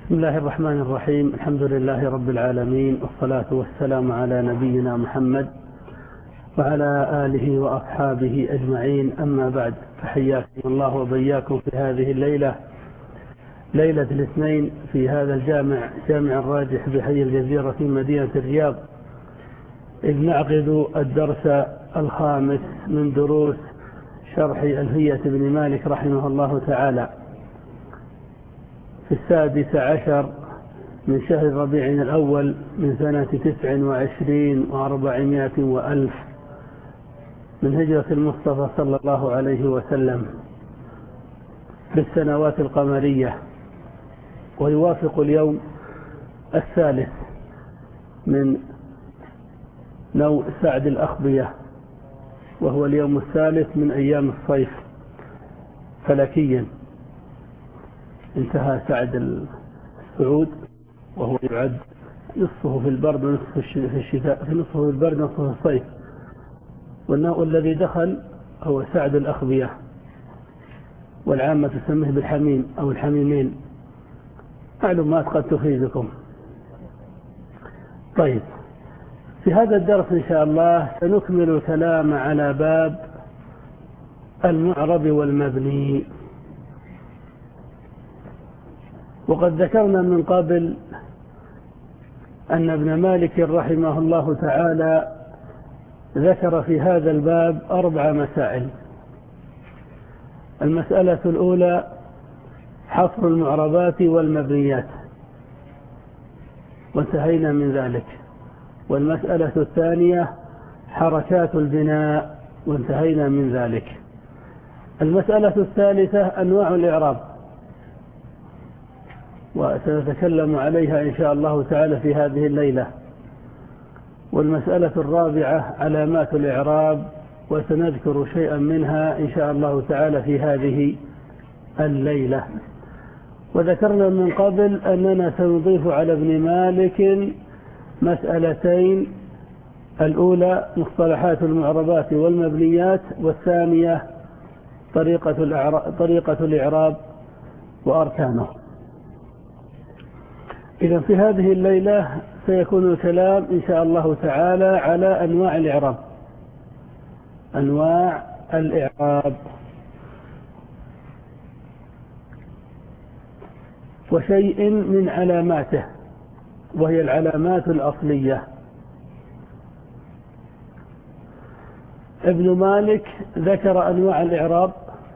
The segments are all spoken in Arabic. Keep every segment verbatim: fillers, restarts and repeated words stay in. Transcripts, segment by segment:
بسم الله الرحمن الرحيم. الحمد لله رب العالمين، والصلاة والسلام على نبينا محمد وعلى آله وأصحابه أجمعين. أما بعد، فحياكم الله وبياكم في هذه الليلة، ليلة الاثنين، في هذا الجامع، جامع الراجح بحي الجزيرة في مدينة الرياض، إذ نعقد الدرس الخامس من دروس شرح ألفية بن مالك رحمه الله تعالى في السادس عشر من شهر ربيع الأول من سنة تسع وعشرين وأربعمائة وألف من هجرة المصطفى صلى الله عليه وسلم بالسنوات القمرية، ويوافق اليوم الثالث من نوء سعد الأخبية، وهو اليوم الثالث من أيام الصيف فلكيا. انتهى سعد السعود، وهو يعد نصفه في البرد ونصفه في الشتاء، في نصفه في البرد ونصفه في الصيف، والنوء الذي دخل هو سعد الأخبية، والعامة تسميه بالحميم أو الحميمين. معلومات قد تفيدكم. طيب، في هذا الدرس إن شاء الله سنكمل الكلام على باب المعرب والمبني. وقد ذكرنا من قبل أن ابن مالك رحمه الله تعالى ذكر في هذا الباب أربع مسائل. المسألة الأولى حصر المعربات والمبنيات، وانتهينا من ذلك. والمسألة الثانية حركات البناء، وانتهينا من ذلك. المسألة الثالثة أنواع الإعراب، وسنتكلم عليها إن شاء الله تعالى في هذه الليلة. والمسألة الرابعة علامات الإعراب، وسنذكر شيئا منها إن شاء الله تعالى في هذه الليلة. وذكرنا من قبل أننا سنضيف على ابن مالك مسألتين: الأولى مصطلحات المعربات والمبنيات، والثانية طريقة الإعراب, طريقة الإعراب وأركانه. إذن في هذه الليلة سيكون الكلام إن شاء الله تعالى على أنواع الإعراب، أنواع الإعراب وشيء من علاماته، وهي العلامات الأصلية. ابن مالك ذكر أنواع الإعراب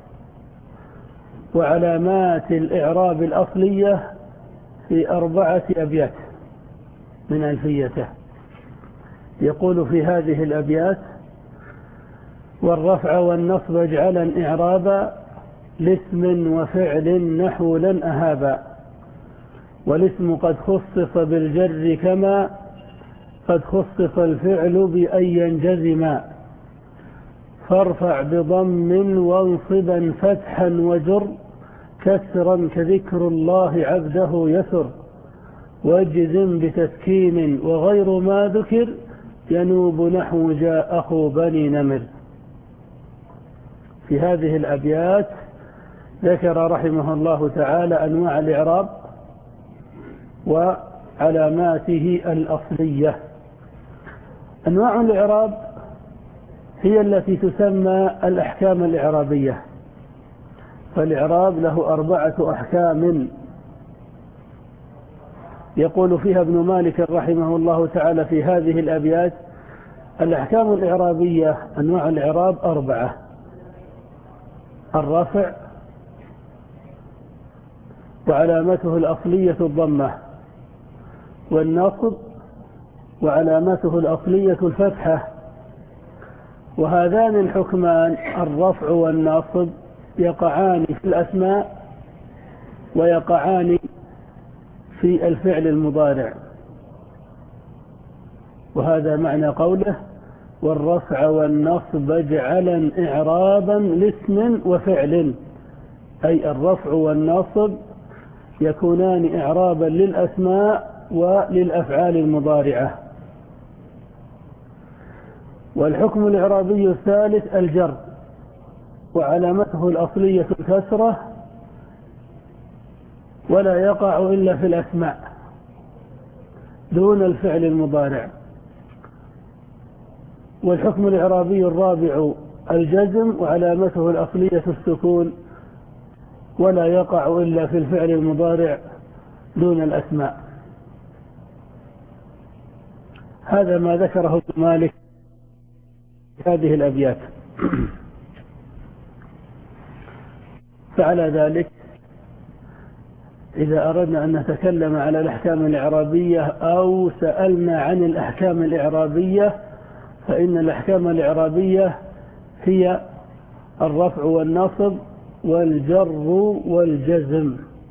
وعلامات الإعراب الأصلية في أربعة أبيات من ألفيته. يقول في هذه الأبيات: والرفع والنصب اجعلا إعرابا، لاسم وفعل نحو لن أهابا، والاسم قد خصص بالجر كما قد خصص الفعل بأن ينجزما، فارفع بضم وانصبا فتحا وجر، كسرا كذكر الله عبده يسر، واجزم بتسكين وغير ما ذكر، ينوب نحو جاء أخو بني نمر. في هذه الأبيات ذكر رحمه الله تعالى أنواع الإعراب وعلاماته الأصلية. أنواع الإعراب هي التي تسمى الأحكام الإعرابية، فالإعراب له أربعة أحكام يقول فيها ابن مالك رحمه الله تعالى في هذه الأبيات: الأحكام الإعرابية، أنواع الإعراب أربعة: الرفع، وعلامته الأصلية الضمة، والنصب، وعلامته الأصلية الفتحة. وهذان الحكمان، الرفع والنصب، يقعان في الأسماء ويقعان في الفعل المضارع. وهذا معنى قوله: والرفع والنصب اجعلا إعرابا لاسم وفعل، أي الرفع والنصب يكونان إعرابا للأسماء وللأفعال المضارعة. والحكم الإعرابي الثالث الجر، وعلامته الأصلية الكسرة، ولا يقع إلا في الأسماء دون الفعل المضارع. والحكم الإعرابي الرابع الجزم، وعلامته الأصلية السكون، ولا يقع إلا في الفعل المضارع دون الأسماء. هذا ما ذكره ابن مالك في هذه الأبيات. فعلى ذلك إذا أردنا أن نتكلم على الأحكام الإعرابية أو سألنا عن الأحكام الإعرابية، فإن الأحكام الإعرابية هي الرفع والنصب والجر والجزم.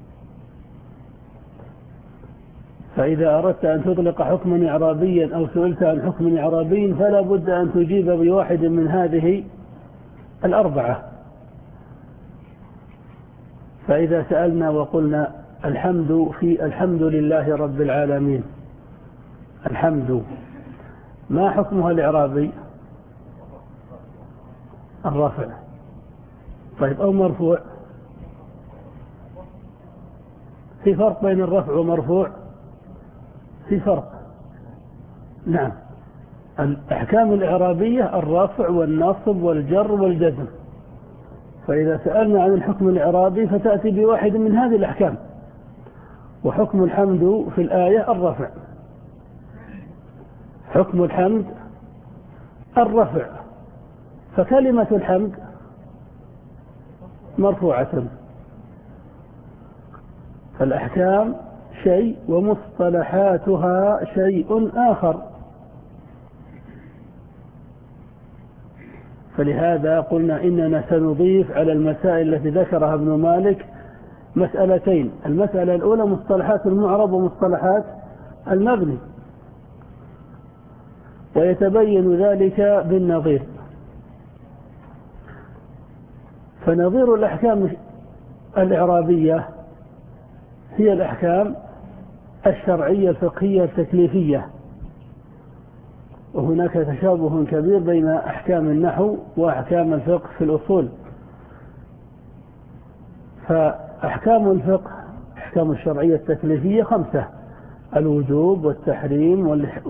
فإذا أردت أن تطلق حكما إعرابيا أو سئلت عن حكم إعرابي فلا بد أن تجيب بواحد من هذه الأربعة. فإذا سألنا وقلنا الحمد في الحمد لله رب العالمين، الحمد ما حكمها الإعرابي؟ الرفع. طيب أو مرفوع؟ في فرق بين الرفع ومرفوع؟ في فرق. نعم، الأحكام الإعرابية الرفع والنصب والجر والجزم. فإذا سألنا عن الحكم الإعرابي فتأتي بواحد من هذه الأحكام. وحكم الحمد في الآية الرفع، حكم الحمد الرفع، فكلمة الحمد مرفوعة. فالأحكام شيء ومصطلحاتها شيء آخر. فلهذا قلنا إننا سنضيف على المسائل التي ذكرها ابن مالك مسألتين. المسألة الأولى مصطلحات المعرب ومصطلحات المبني، ويتبين ذلك بالنظير. فنظير الأحكام الإعرابية هي الأحكام الشرعية الفقهية التكليفية. وهناك تشابه كبير بين أحكام النحو وأحكام الفقه في الأصول. فأحكام الفقه أحكام الشرعية التكليفية خمسة: الوجوب والتحريم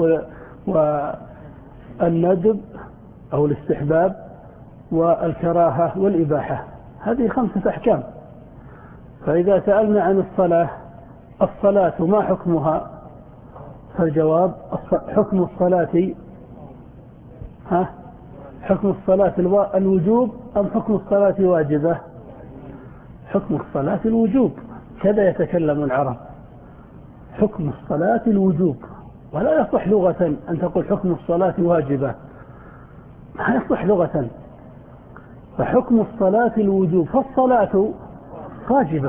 والندب أو الاستحباب والكراهة والإباحة. هذه خمسة أحكام. فإذا سألنا عن الصلاة، الصلاة ما حكمها؟ فالجواب حكم الصلاة ها حكم الصلاة الوجوب أم حكم الصلاة واجبة؟ حكم الصلاة الوجوب. كذا يتكلم العرب، حكم الصلاة الوجوب. ولا يصح لغة أن تقول حكم الصلاة واجبة، ما يصح لغة. فحكم الصلاة الوجوب، فالصلاة واجبة،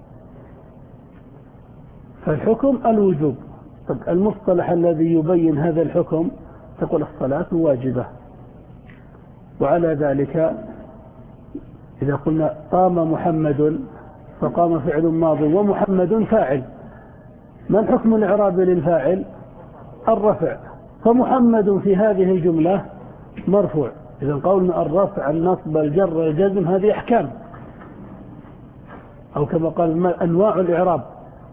فالحكم الوجوب. طب المصطلح الذي يبين هذا الحكم تقول الصلاة واجبة. وعلى ذلك إذا قلنا قام محمد، فقام فعل ماض ومحمد فاعل، ما الحكم الإعرابي للفاعل؟ الرفع. فمحمد في هذه الجملة مرفوع. إذا قولنا الرفع النصب الجر الجزم هذه أحكام، أو كما قال أنواع الإعراب.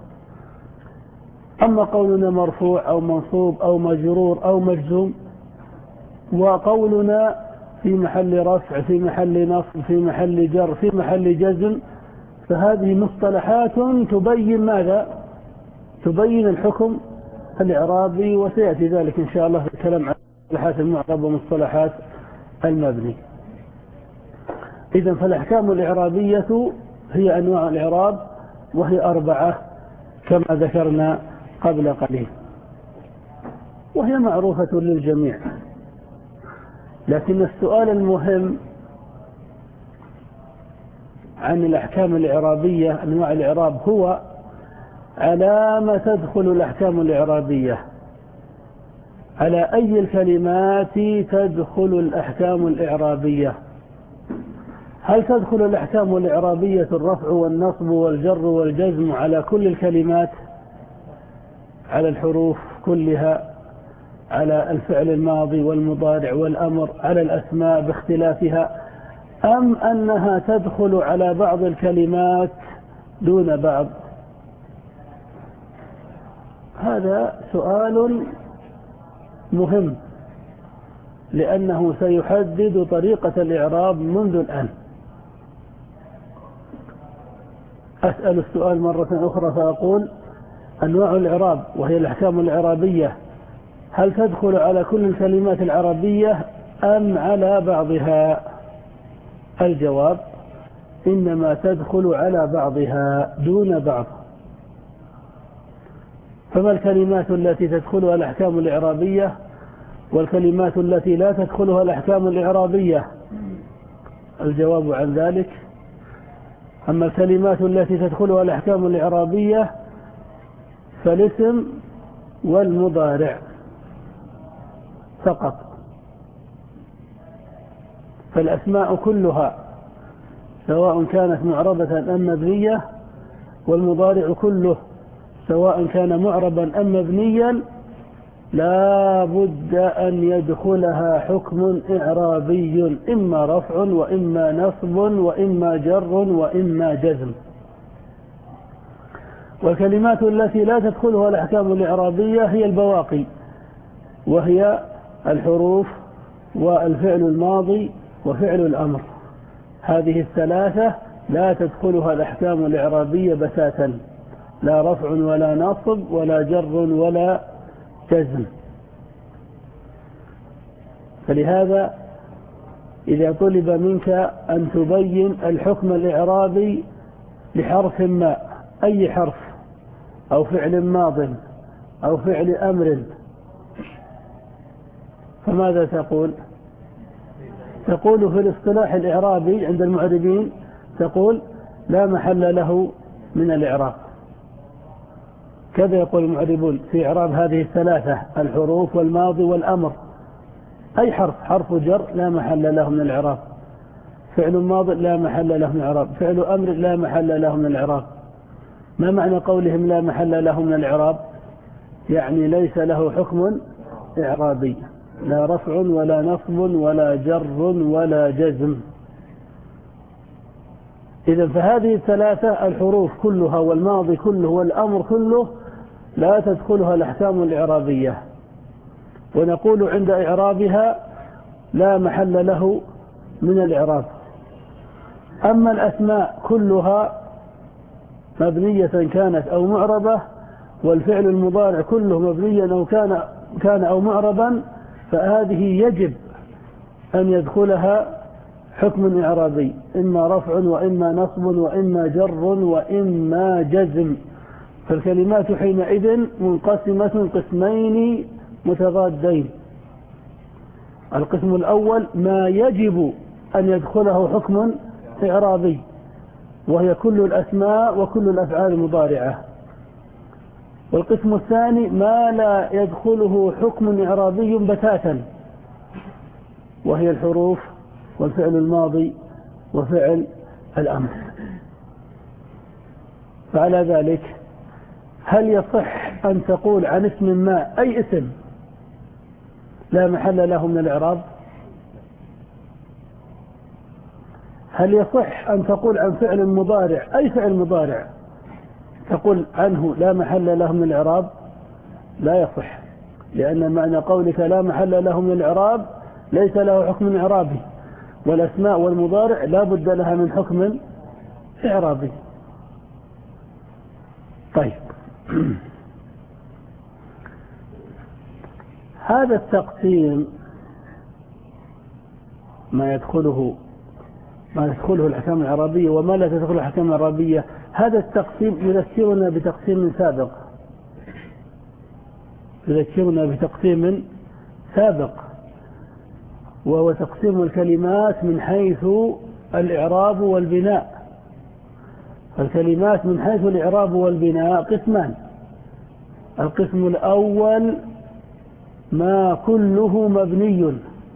أما قولنا مرفوع أو منصوب أو مجرور أو مجزوم، وقولنا في محل رفع في محل نصب في محل جر في محل جزم، فهذه مصطلحات تبين ماذا؟ تبين الحكم الإعرابي. وسيأتي ذلك إن شاء الله في الكلام عن مصطلحات المعرب ومصطلحات المبني. إذن فالأحكام الإعرابية هي أنواع الإعراب، وهي أربعة كما ذكرنا قبل قليل، وهي معروفة للجميع. لكن السؤال المهم عن الأحكام الإعرابية أنواع الإعراب هو على ما تدخل الأحكام الإعرابية، على أي الكلمات تدخل الأحكام الإعرابية. هل تدخل الأحكام الإعرابية الرفع والنصب والجر والجزم على كل الكلمات، على الحروف كلها، على الفعل الماضي والمضارع والأمر، على الأسماء باختلافها، أم أنها تدخل على بعض الكلمات دون بعض؟ هذا سؤال مهم، لأنه سيحدد طريقة الإعراب منذ الآن. أسأل السؤال مرة أخرى فأقول: أنواع الإعراب وهي الأحكام الإعرابية هل تدخل على كل الكلمات العربية أم على بعضها؟ الجواب: إنما تدخل على بعضها دون بعض. فما الكلمات التي تدخلها الأحكام الإعرابية والكلمات التي لا تدخلها الأحكام الإعرابية؟ الجواب عن ذلك: أما الكلمات التي تدخلها الأحكام الإعرابية فالاسم والمضارع فقط. فالأسماء كلها سواء كانت معربة أم مبنية، والمضارع كله سواء كان معربا أم مبنيا، لا بد أن يدخلها حكم إعرابي، إما رفع وإما نصب وإما جر وإما جزم. والكلمات التي لا تدخلها الأحكام الإعرابية هي البواقي، وهي الحروف والفعل الماضي وفعل الأمر. هذه الثلاثة لا تدخلها الأحكام الإعرابية بتاتا، لا رفع ولا نصب ولا جر ولا جزم. فلهذا إذا طلب منك أن تبين الحكم الإعرابي لحرف ما، أي حرف أو فعل ماض أو فعل أمر، فماذا تقول؟ تقول في الاصطلاح الإعرابي عند المعربين تقول: لا محل له من الإعراب. كذا يقول المعربون في إعراب هذه الثلاثة: الحروف والماضي والأمر. أي حرف حرف جر لا محل له من الإعراب، فعل ماضي لا محل له من الإعراب، فعل أمر لا محل له من الإعراب. ما معنى قولهم لا محل له من الإعراب؟ يعني ليس له حكم إعرابي، لا رفع ولا نصب ولا جر ولا جزم. إذن فهذه الثلاثة الحروف كلها والماضي كله والأمر كله لا تدخلها الأحكام الإعرابية، ونقول عند إعرابها لا محل له من الإعراب. أما الأسماء كلها مبنية كانت أو معربة، والفعل المضارع كله مبنيا أو كان كان أو معربا، فهذه يجب أن يدخلها حكم إعرابي، إما رفع وإما نصب وإما جر وإما جزم. فالكلمات حينئذ منقسمة قسمين متضادين: القسم الأول ما يجب أن يدخله حكم إعرابي، وهي كل الأسماء وكل الأفعال المضارعة. والقسم الثاني ما لا يدخله حكم إعرابي بتاتا، وهي الحروف والفعل الماضي وفعل الأمر. فعلى ذلك هل يصح أن تقول عن اسم ما أي اسم لا محل له من الإعراب؟ هل يصح أن تقول عن فعل مضارع أي فعل مضارع تقول عنه لا محل له من الإعراب؟ لا يصح، لأن معنى قولك لا محل له من الإعراب ليس له حكم إعرابي، والأسماء والمضارع لا بد لها من حكم إعرابي. طيب، هذا التقسيم ما يدخله ما يدخله الأحكام العربية وما لا تدخل الأحكام العربية، هذا التقسيم يذكرنا بتقسيم سابق يذكرنا بتقسيم سابق وهو تقسيم الكلمات من حيث الإعراب والبناء. الكلمات من حيث الإعراب والبناء قسمان: القسم الأول ما كله مبني،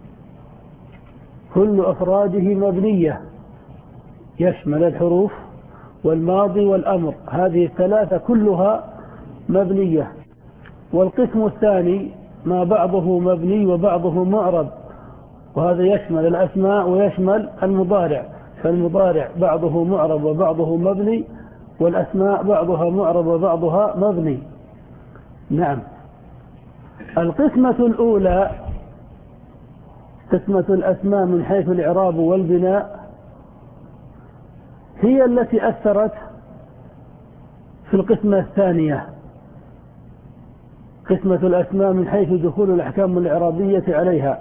كل أفراده مبنية، يشمل الحروف والماضي والأمر، هذه الثلاثة كلها مبنية. والقسم الثاني ما بعضه مبني وبعضه معرب، وهذا يشمل الأسماء ويشمل المضارع، فالمضارع بعضه معرب وبعضه مبني، والأسماء بعضها معرب وبعضها مبني. نعم. القسمة الأولى قسمة الأسماء من حيث الإعراب والبناء هي التي أثرت في القسمة الثانية، قسمة الأسماء من حيث دخول الأحكام الإعرابية عليها.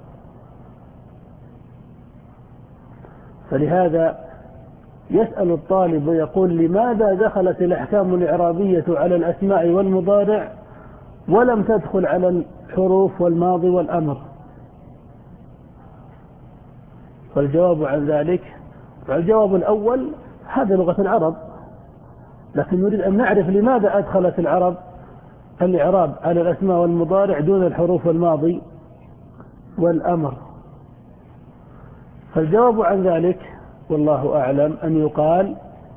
فلهذا يسأل الطالب ويقول: لماذا دخلت الأحكام الإعرابية على الأسماء والمضارع ولم تدخل على الحروف والماضي والأمر؟ فالجواب عن ذلك، الجواب الأول: هذا لغة العرب، لكن نريد أن نعرف لماذا أدخلت العرب الإعراب على الأسماء والمضارع دون الحروف والماضي والأمر. فالجواب عن ذلك والله أعلم أن يقال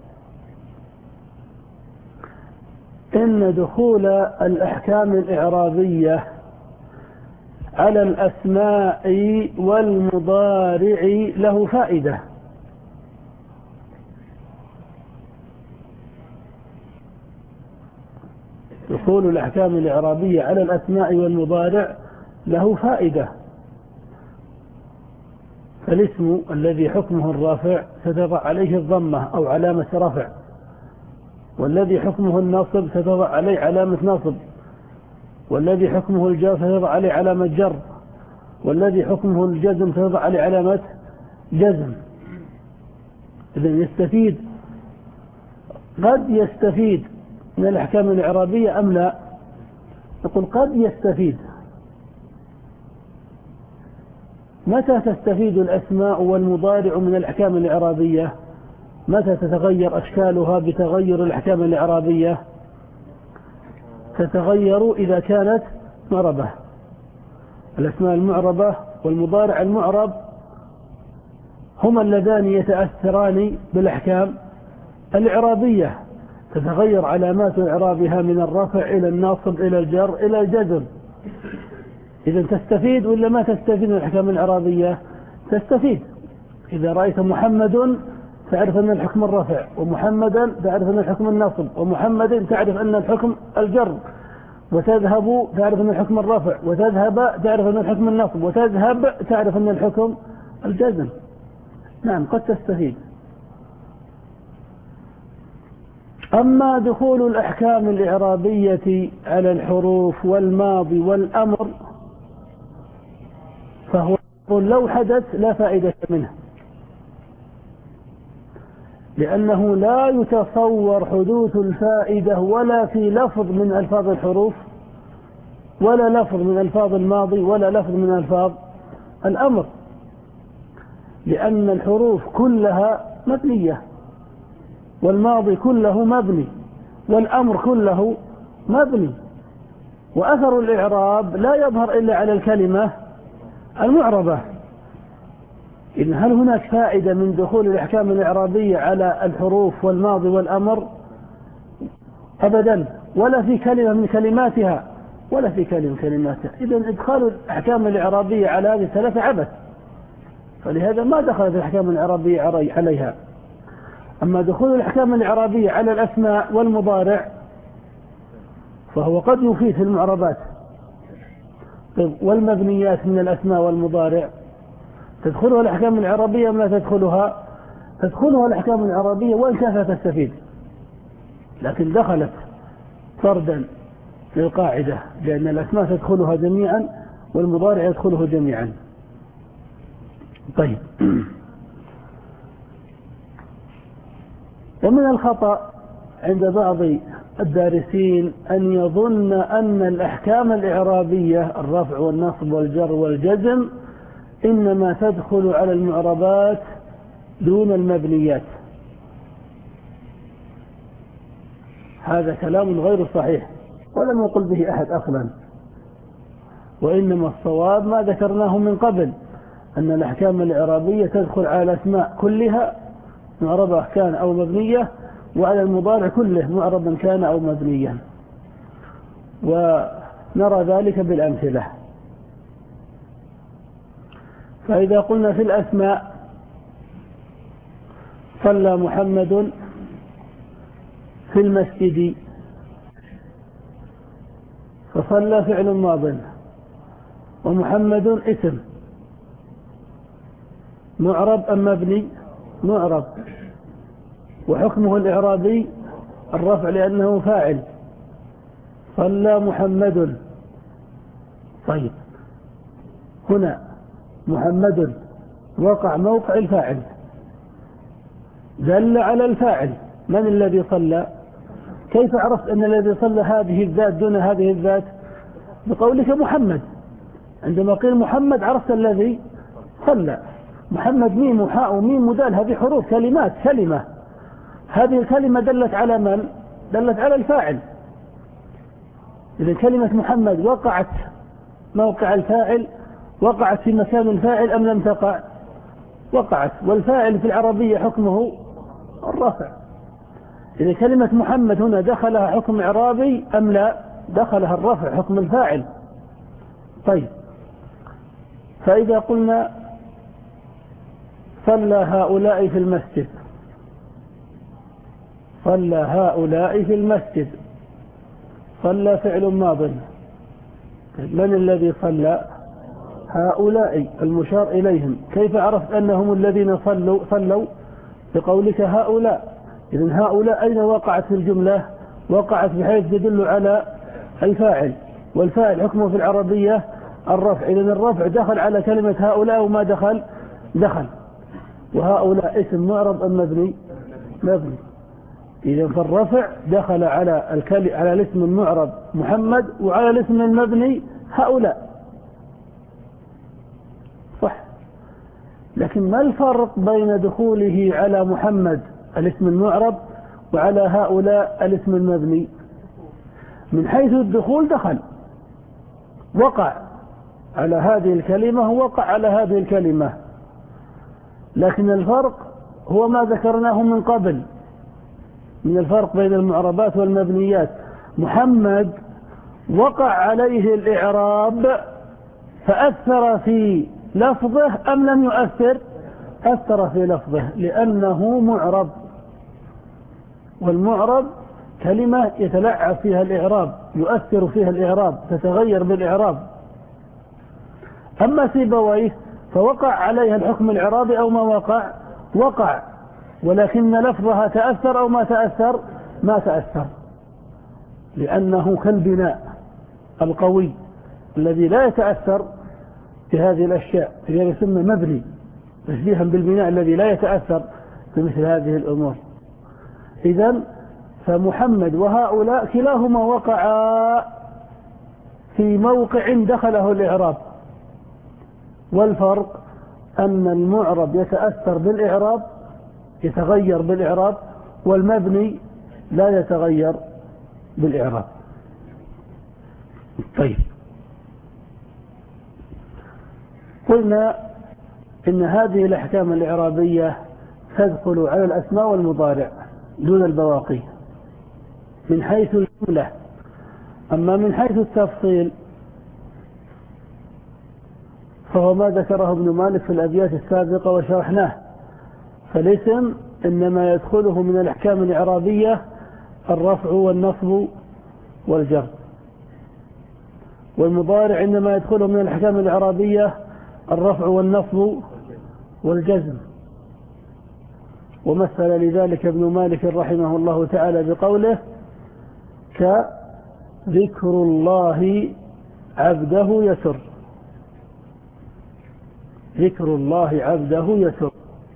إن دخول الأحكام الإعرابية على الأسماء والمضارع له فائدة. دخول الأحكام الإعرابية على الأسماء والمضارع له فائدة. فالاسم الذي حكمه الرافع ستضع عليه الضمة أو علامة رفع، والذي حكمه النصب ستضع عليه علامة نصب، والذي حكمه الجر ستضع عليه علامة جر، والذي حكمه الجزم ستضع عليه علامة جزم. إذن يستفيد، قد يستفيد من الأحكام الإعرابية أم لا؟ نقول قد يستفيد. متى تستفيد الأسماء والمضارع من الأحكام الإعرابية؟ متى تتغير أشكالها بتغير الأحكام الإعرابية؟ تتغير إذا كانت معربة. الأسماء المعربة والمضارع المعرب هما اللذان يتأثران بالأحكام الإعرابية، تتغير علامات إعرابها من الرفع إلى الناصب إلى الجر إلى الجزم. إذا تستفيد ولا ما تستفيد من الأحكام الإعرابية؟ تستفيد. إذا رأيت محمد تعرف أن الحكم الرفع، ومحمدا تعرف أن الحكم الناصب، ومحمد تعرف أن الحكم الجر، وتذهب تعرف أن الحكم الرفع، وتذهب تعرف أن الحكم الناصب، وتذهب تعرف أن الحكم الجزم. نعم قد تستفيد. أما دخول الأحكام الإعرابية على الحروف والماضي والأمر فهو لو حدث لا فائدة منه، لأنه لا يتصور حدوث الفائدة ولا في لفظ من ألفاظ الحروف، ولا لفظ من ألفاظ الماضي، ولا لفظ من ألفاظ الأمر، لأن الحروف كلها مبنية، والماضي كله مبني، والأمر كله مبني، وأثر الإعراب لا يظهر إلا على الكلمة المعربة. إذن هل هناك فائدة من دخول الأحكام الإعرابية على الحروف والماضي والأمر؟ أبدا، ولا في كلمة من كلماتها، ولا في كلمة من كلماتها. إذن إدخال الأحكام الإعرابية على هذه الثلاثة عبث، فلهذا ما دخلت الأحكام الإعرابية عليها. أما دخول الأحكام الإعرابية على الأسماء والمضارع فهو قد يفيد في المعربات. والمبنيات من الأسماء والمضارع تدخلها الأحكام الإعرابية ما تدخلها تدخلها الأحكام الإعرابية وإن كانت تستفيد، لكن دخلت فردا للقاعدة، لأن الأسماء تدخلها جميعا والمضارع يدخله جميعا. طيب. ومن الخطأ عند بعض الدارسين أن يظن أن الأحكام الإعرابية الرفع والنصب والجر والجزم إنما تدخل على المعربات دون المبنيات. هذا كلام غير صحيح ولم يقل به أحد أصلا، وإنما الصواب ما ذكرناه من قبل، أن الأحكام الإعرابية تدخل على الأسماء كلها معربة كان أو مبنية، وعلى المضارع كله معربا كان أو مبنيا، ونرى ذلك بالأمثلة. فإذا قلنا في الأسماء صلى محمد في المسجد، فصلى فعل ماض، ومحمد اسم معرب أم مبني؟ معرب، وحكمه الإعرابي الرفع لأنه فاعل. صلى محمد. طيب هنا محمد وقع موقع الفاعل، دل على الفاعل. من الذي صلى؟ كيف عرفت أن الذي صلى هذه الذات دون هذه الذات؟ بقولك محمد. عندما قيل محمد عرفت الذي صلى. محمد ميم وحاء وميم ودال، هذه حروف كلمات، كلمة. هذه الكلمة دلت على من؟ دلت على الفاعل. إذا كلمة محمد وقعت موقع الفاعل، وقعت في مكان الفاعل أم لم تقع؟ وقعت. والفاعل في العربية حكمه الرفع. إذا كلمة محمد هنا دخلها حكم إعرابي أم لا؟ دخلها الرفع حكم الفاعل. طيب فإذا قلنا صلى هؤلاء في المسجد، صلى هؤلاء في المسجد، صلى فعل ماض. من الذي صلى؟ هؤلاء المشار إليهم. كيف عرفت أنهم الذين صلوا؟ صلوا بقولك هؤلاء. إذن هؤلاء أين وقعت في الجملة؟ وقعت بحيث تدل على الفاعل، والفاعل حكمه في العربية الرفع. إذن الرفع دخل على كلمة هؤلاء وما دخل؟ دخل. وهؤلاء اسم معرب أم مبني؟ مبني. إذا فالرفع دخل على الكلمة، على الاسم المعرب محمد، وعلى الاسم المبني هؤلاء. صح. لكن ما الفرق بين دخوله على محمد الاسم المعرب وعلى هؤلاء الاسم المبني؟ من حيث الدخول دخل، وقع على هذه الكلمة ووقع على هذه الكلمة، لكن الفرق هو ما ذكرناه من قبل من الفرق بين المعربات والمبنيات. محمد وقع عليه الإعراب فأثر في لفظه أم لم يؤثر؟ أثر في لفظه لأنه معرب، والمعرب كلمة يتلعب فيها الإعراب، يؤثر فيها الإعراب، تتغير بالإعراب. أما سيبويه فوقع عليها الحكم الإعرابي أو ما وقع؟ وقع، ولكن لفظها تأثر أو ما تأثر؟ ما تأثر، لأنه كالبناء القوي الذي لا يتأثر بهذه الأشياء، يسمى مبني، تشبيها بالبناء الذي لا يتأثر بمثل هذه الأمور. إذن فمحمد وهؤلاء كلاهما وقعا في موقع دخله الإعراب، والفرق أن المعرب يتأثر بالإعراب، يتغير بالإعراب، والمبني لا يتغير بالإعراب. طيب قلنا إن هذه الأحكام الإعرابية تدخل على الأسماء والمضارع دون البواقي من حيث الجملة. أما من حيث التفصيل فهو ما ذكره ابن مالك في الأبيات السابقة وشرحناه. فالاسم إنما يدخله من الأحكام الإعرابية الرفع والنصب والجر، والمضارع إنما يدخله من الأحكام الإعرابية الرفع والنصب والجزم. ومثل لذلك ابن مالك رحمه الله تعالى بقوله: كذكر الله عبده يسر. ذكر الله عبده يسر.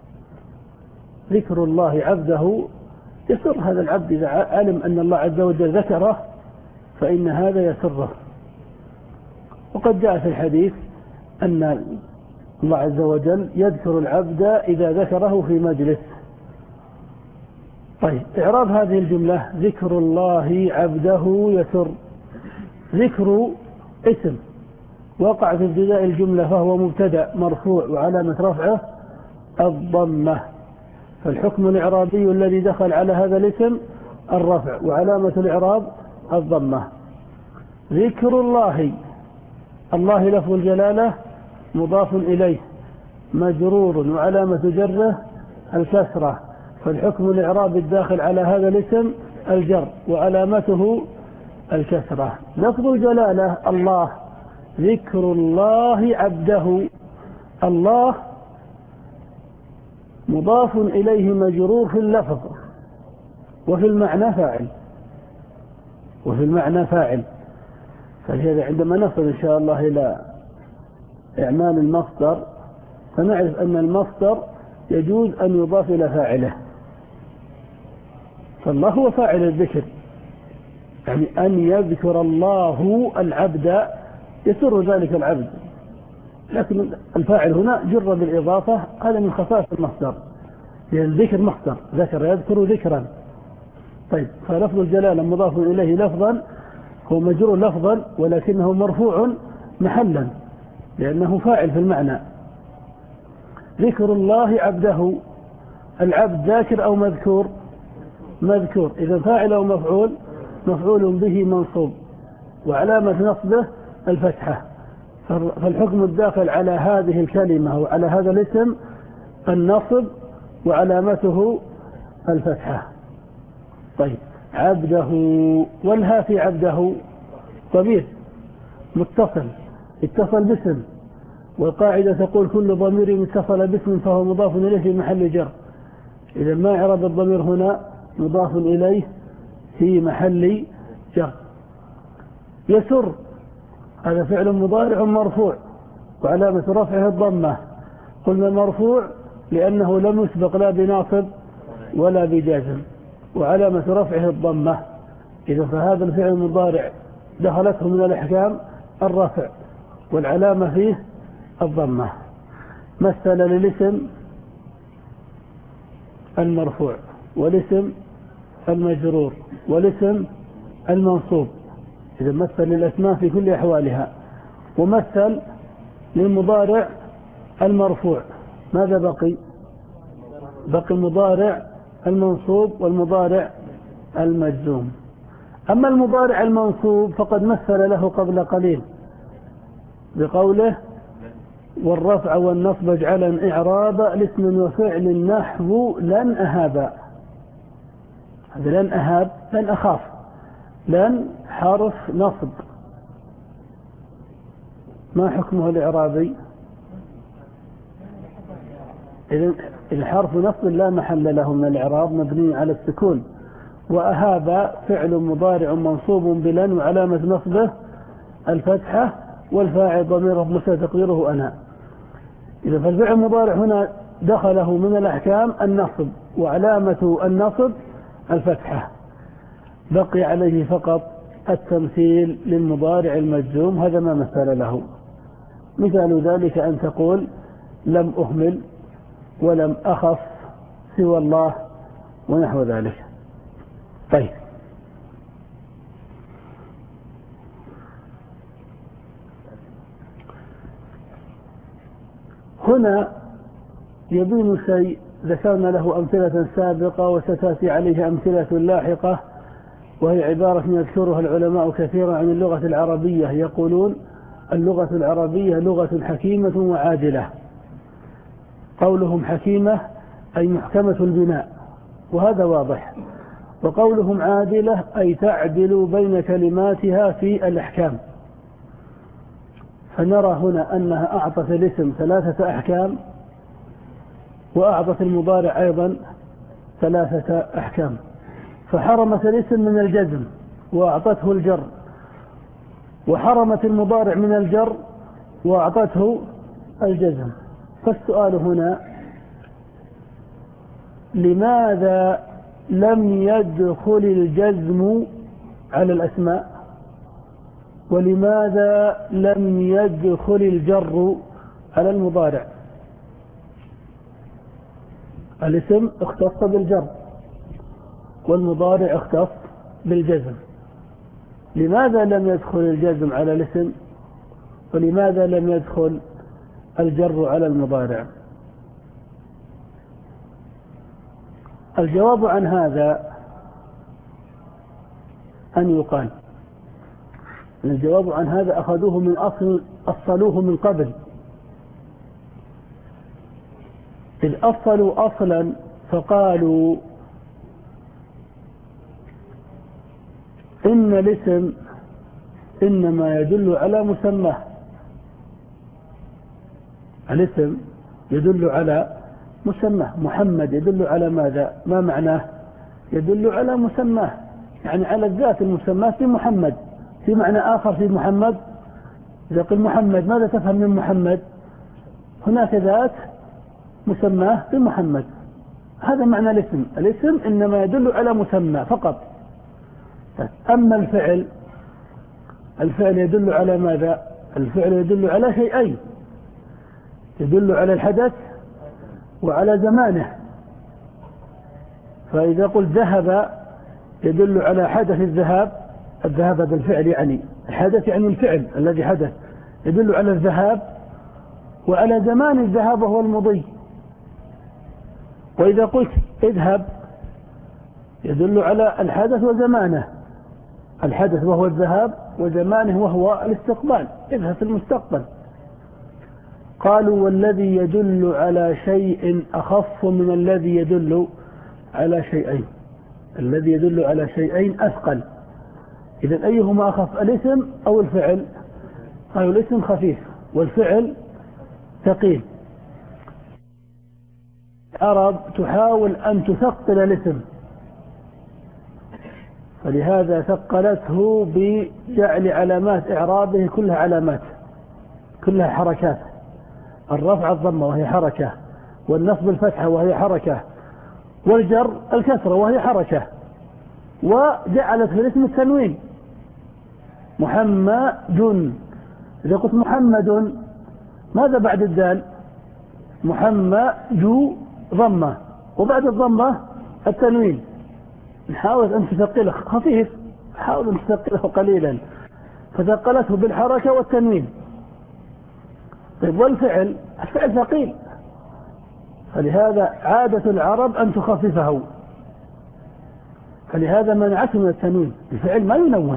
ذكر الله عبده يسر، هذا العبد إذا علم أن الله عز وجل ذكره فإن هذا يسره. وقد جاء في الحديث أن الله عز وجل يذكر العبد إذا ذكره في مجلس. طيب إعراب هذه الجملة: ذكر الله عبده يسر. ذكر اسم وقع في ابتداء الجملة فهو مبتدأ مرفوع وعلامة رفعه الضمة، فالحكم الإعرابي الذي دخل على هذا الاسم الرفع، وعلامة الإعراب الضمة. ذكر الله، الله لفظ الجلالة مضاف إليه مجرور وعلامة جره الكسرة، فالحكم الإعرابي الداخل على هذا الاسم الجر، وعلامته الكسرة. لفظ الجلالة الله، ذكر الله عبده. الله مضاف إليه مجرور في اللفظ وفي المعنى فاعل، وفي المعنى فاعل. فلهذا عندما نصل إن شاء الله إلى إعمال المصدر فنعرف أن المصدر يجوز أن يضاف إلى فاعله. فالله هو فاعل الذكر، يعني أن يذكر الله العبد يسر ذلك العبد، لكن الفاعل هنا جر بالإضافة، هذا من خصائص المصدر، لأن الذكر مصدر، ذكر يذكر ذكرا. طيب، فلفظ الجلالة مضاف إليه لفظا، هو مجرور لفظا ولكنه مرفوع محلا لأنه فاعل في المعنى. ذكر الله عبده، العبد ذاكر أو مذكور؟ مذكور، إذا فاعل أو مفعول؟ مفعول به منصوب، وعلامة نصبه الفتحة. فالحكم الداخل على هذه الكلمة وعلى هذا الاسم النصب وعلامته الفتحة. طيب، عبده، والها في عبده ضمير متصل اتصل باسم، والقاعدة تقول كل ضمير اتصل باسم فهو مضاف إليه في محل جر. إذا ما إعراب الضمير هنا؟ مضاف إليه في محل جر. يسر، هذا فعل مضارع مرفوع وعلامة رفعه الضمة. قلنا مرفوع لأنه لم يسبق لا بناصب ولا بجازم، وعلامة رفعه الضمة. إذا فهذا الفعل المضارع دخلته من الأحكام الرفع، والعلامة فيه الضمة. مثل للاسم المرفوع، والاسم المجرور، والاسم المنصوب. إذا مثل للأسماء في كل أحوالها. ومثل للمضارع المرفوع، ماذا بقي؟ بقي المضارع المنصوب والمضارع المجزوم. أما المضارع المنصوب فقد مثل له قبل قليل بقوله والرفع والنصب اجعلا إعرابا لاسم وفعل نحو لن أهابا. هذا لن أهاب، لن أخاف، لن حرف نصب، ما حكمه الإعرابي؟ إذن الحرف نصب لا محل له من الإعراب، مبني على السكون. وأهاب فعل مضارع منصوب بلن وعلامة نصبه الفتحة، والفاعل ضمير مستتر تقديره أنا. إذا فالفعل المضارع هنا دخله من الأحكام النصب، وعلامة النصب الفتحة. بقي عليه فقط التمثيل للمضارع المجزوم، هذا ما مثل له. مثال ذلك أن تقول لم أهمل ولم أخف سوى الله ونحو ذلك. طيب، هنا يبين شيء ذكرنا له أمثلة سابقة وستأتي عليه أمثلة لاحقة، وهي عبارة يذكرها العلماء كثيرا عن اللغة العربية. يقولون اللغة العربية لغة حكيمة وعادلة. قولهم حكيمة أي محكمة البناء، وهذا واضح. وقولهم عادلة أي تعدل بين كلماتها في الأحكام. فنرى هنا أنها أعطت الاسم ثلاثة أحكام، وأعطت المضارع أيضا ثلاثة أحكام. فحرمت الاسم من الجزم وأعطته الجر، وحرمت المضارع من الجر وأعطته الجزم. فالسؤال هنا لماذا لم يدخل الجزم على الأسماء، ولماذا لم يدخل الجر على المضارع؟ الاسم اختص بالجر والمضارع اختص بالجزم. لماذا لم يدخل الجزم على الاسم ولماذا لم يدخل الجر على المضارع؟ الجواب عن هذا أن يقال، الجواب عن هذا أخذوه من أصل أصلوه من قبل، إذ أصلوا أصلا فقالوا إن أن الاسم إنما يدل على مسماه. الاسم يدل على مسماه. محمد يدل على ماذا؟ ما معناه؟ يدل على مسماه، يعني على الذات المسماه في محمد. في معنى آخر في محمد، إذا قل محمد ماذا تفهم من محمد؟ هناك ذات مسماه في محمد. هذا معنى الاسم. الاسم إنما يدل على مسمى فقط. أما الفعل، الفعل يدل على ماذا؟ الفعل يدل على شيئين، يدل على الحدث وعلى زمانه. فإذا قلت ذهب يدل على حدث الذهاب، الذهاب هذا الفعل، يعني الحدث يعني الفعل الذي حدث، يدل على الذهاب وعلى زمان الذهاب وهو المضي. وإذا قلت اذهب يدل على الحدث وزمانه، الحدث وهو الذهاب وزمانه وهو الاستقبال، اذهب في المستقبل. قالوا والذي يدل على شيء أخف من الذي يدل على شيئين. الذي يدل على شيئين أثقل. إذن أيهما أخف، الاسم أو الفعل؟ قالوا الاسم خفيف والفعل ثقيل. العرب تحاول أن تثقل الاسم، فلهذا ثقلته بجعل علامات إعرابه كلها علامات، كلها حركات. الرفع الضمة وهي حركة، والنصب الفتحة وهي حركة، والجر الكسرة وهي حركة. وجعلت في الاسم التنوين. محمد، إذا قلت محمد ماذا بعد الدال؟ محمد ضمة، وبعد الضمة التنوين. حاول أن تثقله، خفيف، حاول أن تثقله قليلا، فثقلته بالحركة والتنوين. طيب والفعل؟ الفعل ثقيل، فلهذا عادة العرب أن تخففه، فلهذا منعته من التنوين. الفعل ما ينون.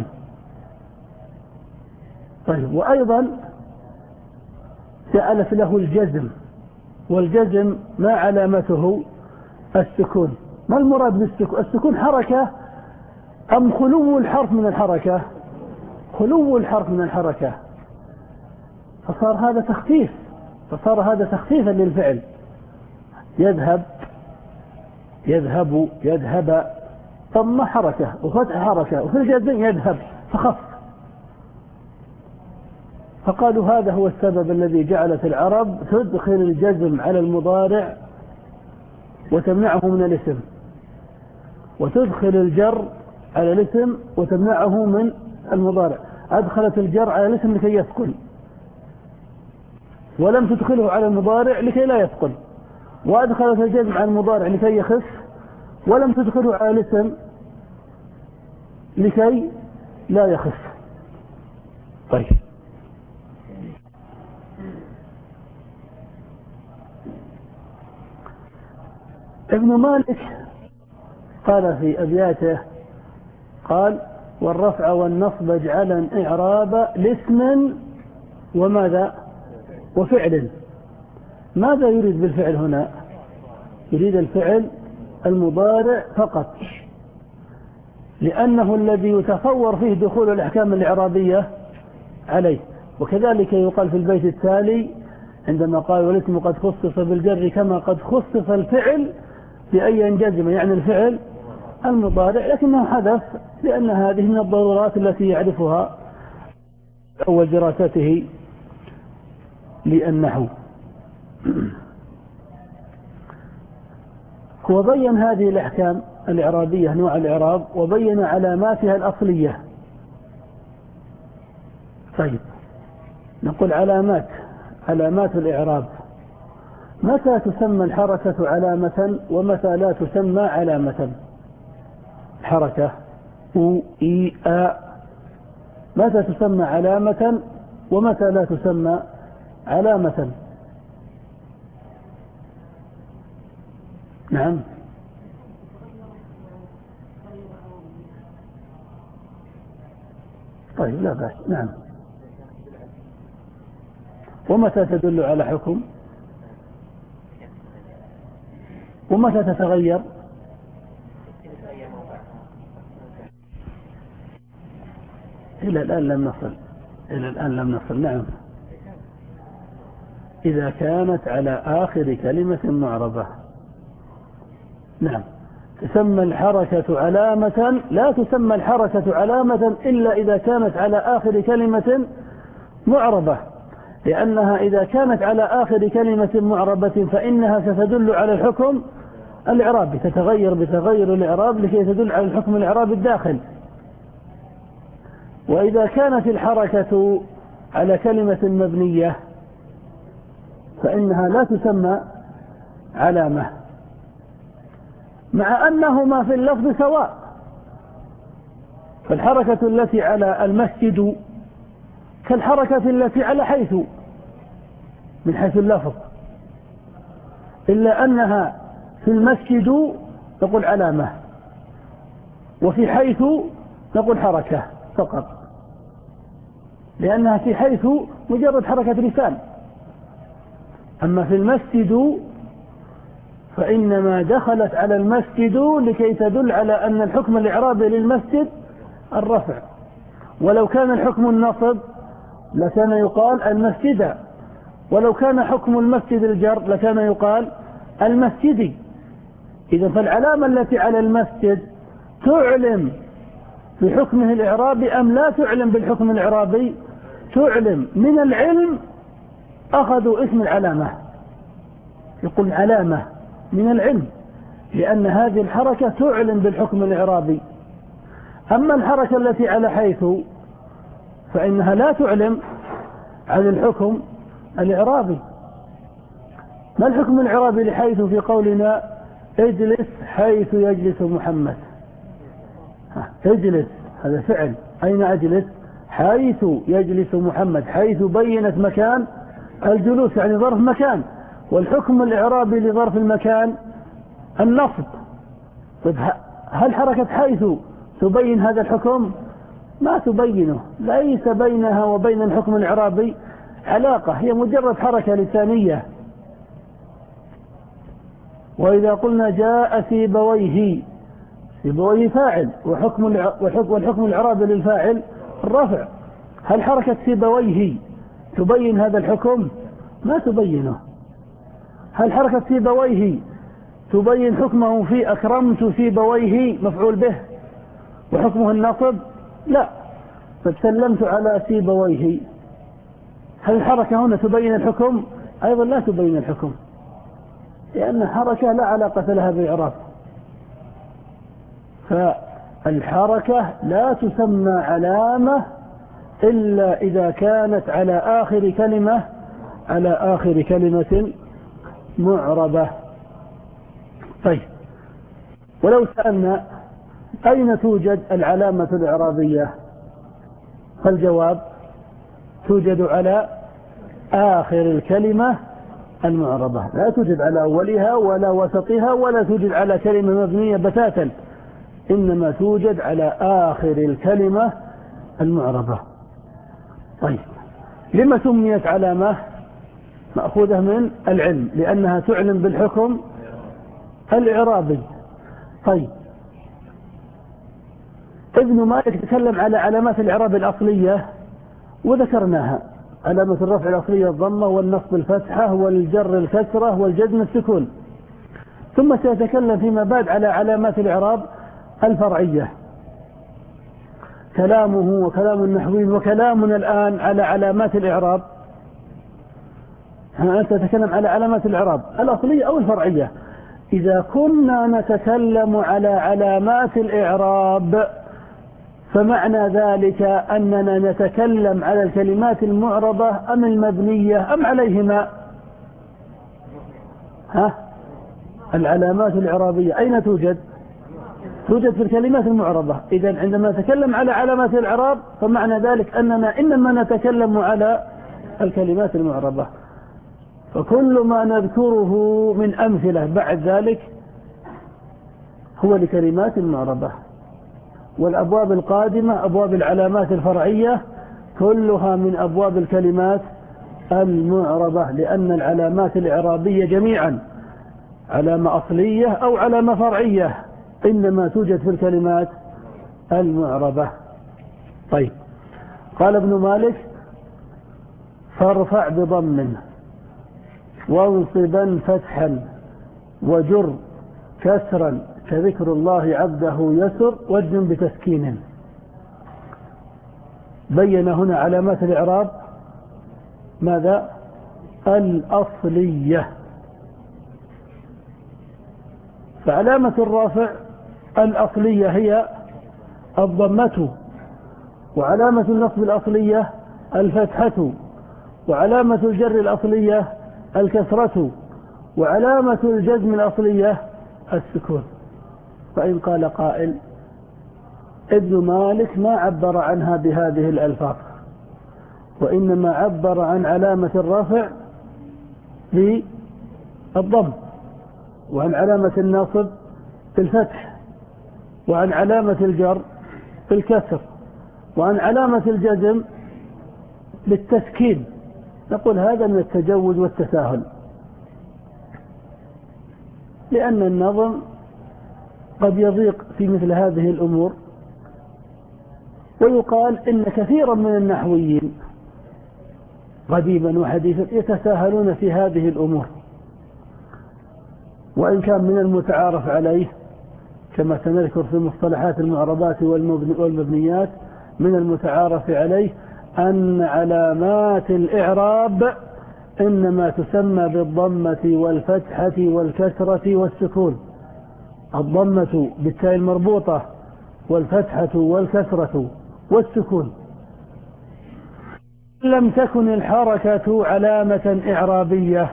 طيب وأيضا جعلت له الجزم، والجزم ما علامته؟ السكون. ما المراد بالسكون؟ السكون حركة أم خلو الحرف من الحركة؟ خلو الحرف من الحركة. فصار هذا تخفيف، فصار هذا تخفيفا للفعل. يذهب، يذهب، يذهب، ضم حركة وفتح حركة، وفي الجزم يذهب فخف. فقالوا هذا هو السبب الذي جعلت العرب تدخل الجزم على المضارع وتمنعه من الاسم، وتدخل الجر على الاسم وتمنعه من المضارع. أدخلت الجر على الاسم لكي يثقل، ولم تدخله على المضارع لكي لا يثقل. وأدخلت الجزم على المضارع لكي يخف، ولم تدخله على الاسم لكي لا يخف. طيب ابن مالك قال في أبياته، قال والرفع والنصب اجعلا إعرابا لاسم وماذا؟ وفعل. ماذا يريد بالفعل هنا؟ يريد الفعل المضارع فقط، لأنه الذي يتصور فيه دخول الأحكام الإعرابية عليه. وكذلك يقال في البيت التالي عندما قال والاسم قد خصص بالجر كما قد خصص الفعل بأن ينجزم، يعني الفعل المضارع، لكنه حدث لأن هذه من الضرورات التي يعرفها أول دراسته للنحو. وبين هذه الأحكام الإعرابية نوع الإعراب، وبين علاماتها الأصلية. طيب نقول علامات، علامات الإعراب. متى تسمى الحركة علامة ومتى لا تسمى علامة؟ حركة أو إي آ متى تسمى علامة ومتى لا تسمى علامة؟ نعم. طيب لا بأس. نعم. ومتى تدل على حكم؟ ومتى تتغير؟ إلى الآن لم نصل إلى الآن لم نصل. نعم. إذا كانت على آخر كلمة معربة. نعم. تسمى الحركة علامة، لا تسمى الحركة علامة إلا إذا كانت على آخر كلمة معربة، لأنها إذا كانت على آخر كلمة معربة فإنها ستدل على الحكم الإعرابي، تتغير بتغير الإعراب لكي تدل على الحكم الإعرابي الداخل. وإذا كانت الحركة على كلمة مبنية فإنها لا تسمى علامة، مع أنهما في اللفظ سواء. فالحركة التي على المسجد كالحركة التي على حيث من حيث اللفظ، إلا أنها في المسجد نقول علامة، وفي حيث نقول حركة فقط، لأنها في حيث مجرد حركة لسان. أما في المسجد فإنما دخلت على المسجد لكي تدل على أن الحكم الإعرابي للمسجد الرفع، ولو كان الحكم النصب لكان يقال المسجد، ولو كان حكم المسجد الجر لكان يقال المسجدي. إذا فالعلامة التي على المسجد تعلم بحكمه الإعرابي أم لا تعلم بالحكم الإعرابي؟ تعلم. من العلم أخذوا اسم العلامة، يقول علامة من العلم، لأن هذه الحركة تعلم بالحكم الإعرابي. أما الحركة التي على حيث فإنها لا تعلم عن الحكم الإعرابي. ما الحكم الإعرابي لحيث في قولنا اجلس حيث يجلس محمد؟ اجلس هذا فعل، أين أجلس؟ حيث يجلس محمد، حيث بينت مكان الجلوس يعني ظرف مكان، والحكم الإعرابي لظرف المكان النصب. طيب هل حركة حيث تبين هذا الحكم؟ ما تبينه، ليس بينها وبين الحكم الإعرابي علاقة، هي مجرد حركة لسانية. وإذا قلنا جاء سيبويه، سيبويه فاعل، وحكم والحكم الإعرابي للفاعل الرفع. هل حركة سيبويه تبين هذا الحكم؟ ما تبينه. هل حركة سيبويه تبين حكمه في أكرمت سيبويه مفعول به وحكمه النصب؟ لا. فسلمت على سيبويه، هل الحركة هنا تبين الحكم؟ أيضا لا تبين الحكم، لأن حركة لا علاقة لها بالإعراب. فالحركة لا تسمى علامة إلا إذا كانت على آخر كلمة على آخر كلمة معربة. طيب، ولو سألنا أين توجد العلامة الإعرابية؟ فالجواب توجد على آخر الكلمة المعربة، لا توجد على أولها ولا وسطها ولا توجد على كلمة مبنية بتاتا، إنما توجد على آخر الكلمة المعربة. طيب، لما سميت علامة؟ مأخوذة من العلم، لأنها تعلم بالحكم الإعرابي. طيب، ابن مالك تكلم على علامات الإعراب الأصلية وذكرناها: علامة الرفع الأصلية الضمة، والنصب الفتحة، والجر الكسرة، والجزم السكون. ثم سيتكلم فيما بعد على علامات الإعراب الفرعية، كلامه وكلام النحويين وكلامنا الآن على علامات الإعراب. أنت تتكلم على علامات الإعراب الأصلية أو الفرعية. إذا كنا نتكلم على علامات الإعراب فمعنى ذلك أننا نتكلم على الكلمات المعربة أم المبنية أم عليهما؟ ها؟ العلامات الإعرابية أين توجد؟ توجد في الكلمات المعربة. إذن عندما نتكلم على علامات الإعراب فمعنى ذلك أننا إنما نتكلم على الكلمات المعربة. فكل ما نذكره من أمثلة بعد ذلك هو لكلمات معربة، والأبواب القادمة أبواب العلامات الفرعية كلها من أبواب الكلمات المعربة، لأن العلامات الإعرابية جميعا علامة أصلية أو علامة فرعية إنما توجد في الكلمات المعربة. طيب، قال ابن مالك فارفع بضم وانصبا فتحا وجر كسرا كذكر الله عبده يسر واجزم بتسكين. بين هنا علامات الإعراب ماذا؟ الأصلية. فعلامة الرافع الأصلية هي الضمة، وعلامة النصب الأصلية الفتحة، وعلامة الجر الأصلية الكسرة، وعلامة الجزم الأصلية السكون. فإن قال قائل ابن مالك ما عبر عنها بهذه الألفاظ، وإنما عبر عن علامة الرفع بالضم، وعن علامة النصب بالفتح، وعن علامة الجر بالكسر، وعن علامة الجزم بالتسكين. نقول هذا من التجوز والتساهل، لأن النظم قد يضيق في مثل هذه الأمور. ويقال إن كثيرا من النحويين قديما وحديثا يتساهلون في هذه الأمور، وإن كان من المتعارف عليه كما سنذكر في مصطلحات المعربات والمبنيات، من المتعارف عليه أن علامات الإعراب إنما تسمى بالضمة والفتحة والكسرة والسكون. الضمة بالتاء المربوطة، والفتحة والكسرة والسكون. لم تكن الحركة علامة إعرابية،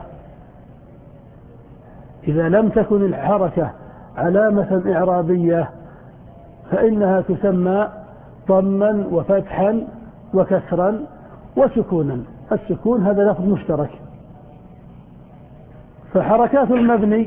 إذا لم تكن الحركة علامة إعرابية فإنها تسمى ضما وفتحا وكسرا وسكونا. السكون هذا لفظ مشترك. فحركات المبني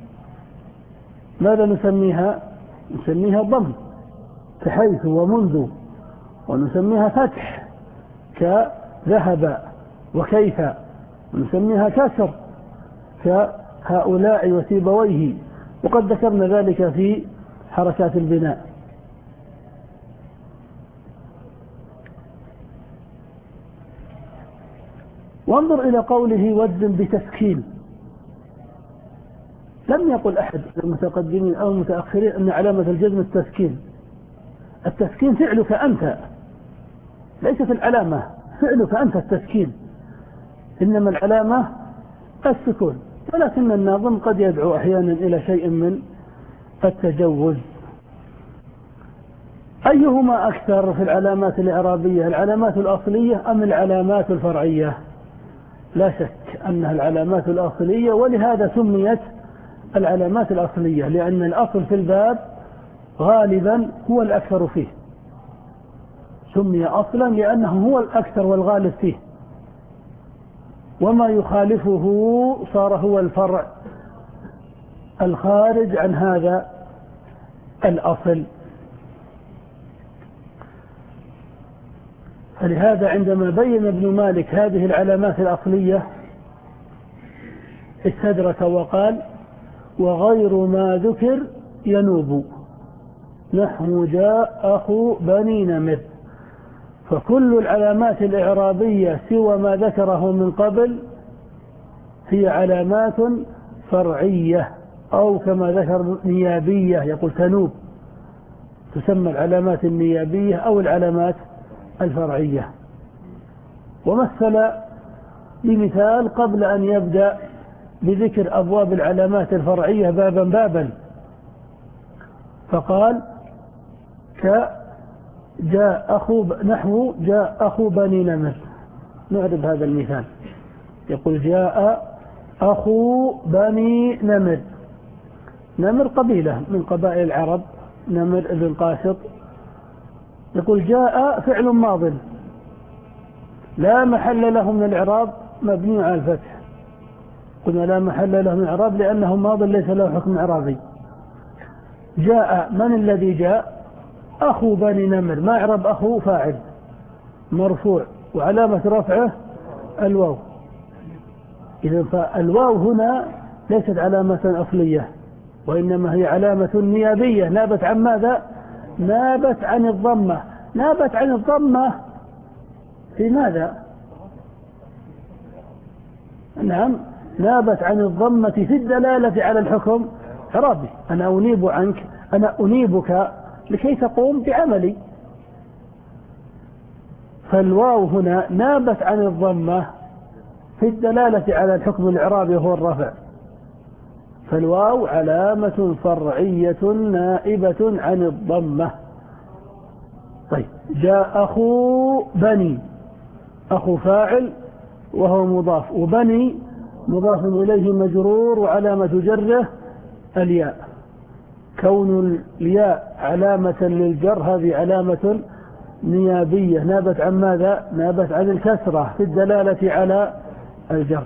ماذا نسميها؟ نسميها ضم كحيث ومنذ، ونسميها فتح كذهب وكيف، ونسميها كسر كهؤلاء وسيبويه، وقد ذكرنا ذلك في حركات البناء. وانظر إلى قوله واجزم بتسكين. لم يقل أحد المتقدمين أو المتأخرين أن علامة الجزم التسكين. التسكين فعلك أنت، ليست العلامة، فعلك أنت التسكين، إنما العلامة السكون. ولكن الناظم قد يدعو أحيانا إلى شيء من التجوز. أيهما أكثر في العلامات الإعرابية، العلامات الأصلية أم العلامات الفرعية؟ لا شك أنها العلامات الأصلية، ولهذا سميت العلامات الأصلية، لأن الأصل في الباب غالبا هو الأكثر فيه، سمي أصلا لأنه هو الأكثر والغالب فيه، وما يخالفه صار هو الفرع الخارج عن هذا الأصل. فلهذا عندما بين ابن مالك هذه العلامات الأصلية استدرك وقال وغير ما ذكر ينوب نحو جاء أخو بني نمر. فكل العلامات الإعرابية سوى ما ذكره من قبل هي علامات فرعية، أو كما ذكر نيابية، يقول تنوب، تسمى العلامات النيابية أو العلامات الفرعية. ومثل بمثال قبل أن يبدأ بذكر أبواب العلامات الفرعية بابا بابا، فقال كجاء أخو نحو جاء أخو بني نمر. نعرف هذا المثال، يقول جاء أخو بني نمر. نمر قبيلة من قبائل العرب، نمر ابن قاسط. يقول جاء فعل ماض لا محل له من الإعراب، مبني على الفتح. قلنا لا محل له من الإعراب لأنه ماض ليس له حكم إعرابي. جاء من الذي جاء؟ أخو بني نمر. ما إعراب أخو؟ فاعل مرفوع وعلامة رفعه الواو. إذن فالواو هنا ليست علامة أصلية، وإنما هي علامة نيابية نابت عن ماذا؟ نابت عن الضمة. نابت عن الضمة في ماذا؟ نعم، نابت عن الضمة في الدلالة على الحكم إعرابي. أنا أنيب عنك، أنا أنيبك لكي تقوم بعملي. فالواو هنا نابت عن الضمة في الدلالة على الحكم الإعرابي وهو الرفع. فالواو علامة فرعية نائبة عن الضمة. طيب، جاء أخو بني، أخو فاعل وهو مضاف، وبني مضاف إليه مجرور وعلامة جره الياء. كون الياء علامة للجر هذه علامة نيابية نابت عن ماذا؟ نابت عن الكسرة في الدلالة على الجر.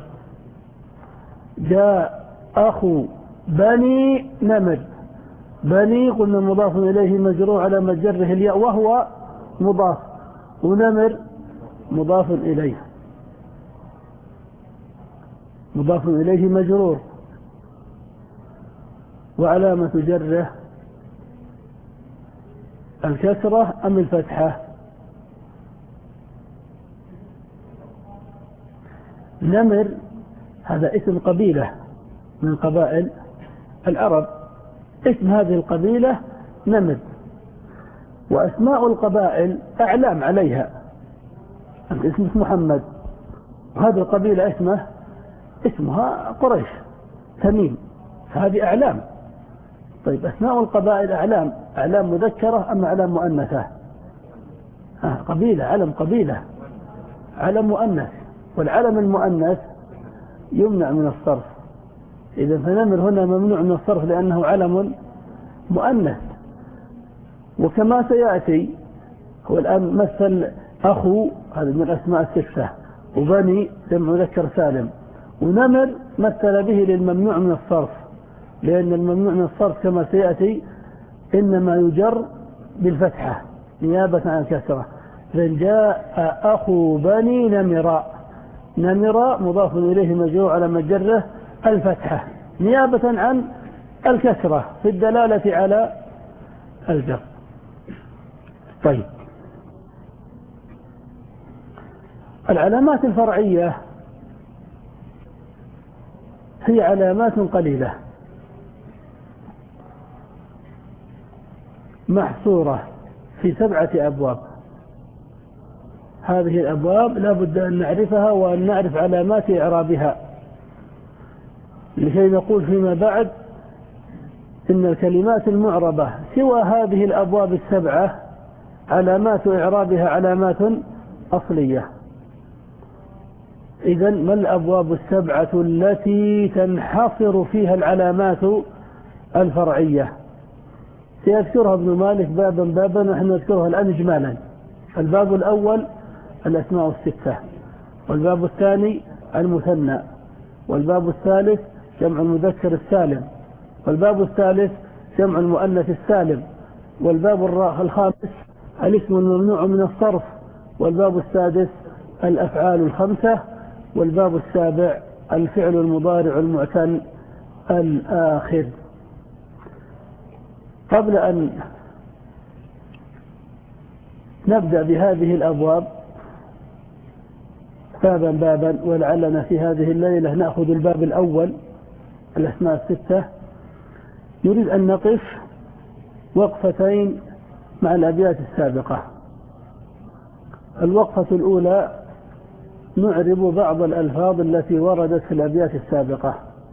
جاء أخو بني نمر، بني قلنا مضاف إليه مجرور على مجره الياء وهو مضاف، ونمر مضاف إليه مضاف إليه مجرور وعلامة جره الكسرة أم الفتحة؟ نمر هذا اسم قبيلة من قبائل العرب، اسم هذه القبيلة نمر، وأسماء القبائل أعلام عليها. اسم محمد، وهذه القبيلة اسمه اسمها قريش تميم، فهذه أعلام. طيب، أسماء القبائل أعلام، أعلام مذكرة أم أعلام مؤنثة؟ آه قبيلة، علم قبيلة، علم مؤنث، والعلم المؤنث يمنع من الصرف. إذا فنمر هنا ممنوع من الصرف لأنه علم مؤنث. وكما سيأتي، هو الآن مثل أخو، هذا من الأسماء الستة، وبني جمع مذكر سالم، ونمر مثل به للممنوع من الصرف، لأن الممنوع من الصرف كما سيأتي إنما يجر بالفتحة نيابة عن الكسرة. إذن جاء أخو بني نمراء، نمراء مضاف إليه مجرور على مجره الفتحة نيابة عن الكسرة في الدلالة على الجر. طيب، العلامات الفرعية هي علامات قليلة محصورة في سبعة أبواب. هذه الأبواب لا بد أن نعرفها وأن نعرف علامات إعرابها لكي نقول فيما بعد إن الكلمات المعربة سوى هذه الأبواب السبعة علامات إعرابها علامات أصلية. إذن ما الأبواب السبعة التي تنحصر فيها العلامات الفرعية؟ سيذكرها ابن مالك بابا بابا، ونحن نذكرها الآن إجمالا. الباب الأول الأسماء الستة، والباب الثاني المثنى، والباب الثالث جمع المذكر السالم، والباب الثالث جمع المؤنث السالم، والباب الخامس الاسم الممنوع من الصرف، والباب السادس الأفعال الخمسة، والباب السابع الفعل المضارع المعتل الآخر. قبل أن نبدأ بهذه الأبواب بابا بابا، ولعلنا في هذه الليلة نأخذ الباب الأول الأسماء الستة، نريد أن نقف وقفتين مع الأبيات السابقة. الوقفة الأولى نعرب بعض الألفاظ التي وردت في الأبيات السابقة.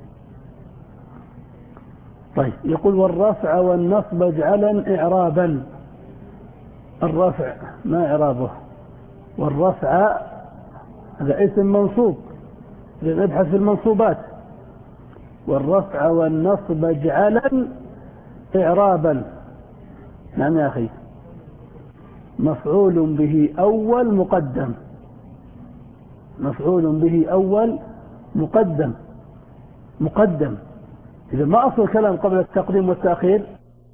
طيب، يقول والرفع والنصب اجعلا إعرابا. الرفع ما إعرابه؟ والرفع هذا اسم منصوب، نبحث في المنصوبات. والرفع والنصب اجعلا إعرابا. نعم يا أخي، مفعول به أول مقدم، مفعول به أول مقدم مقدم. إذا ما أصل الكلام قبل التقديم والتأخير؟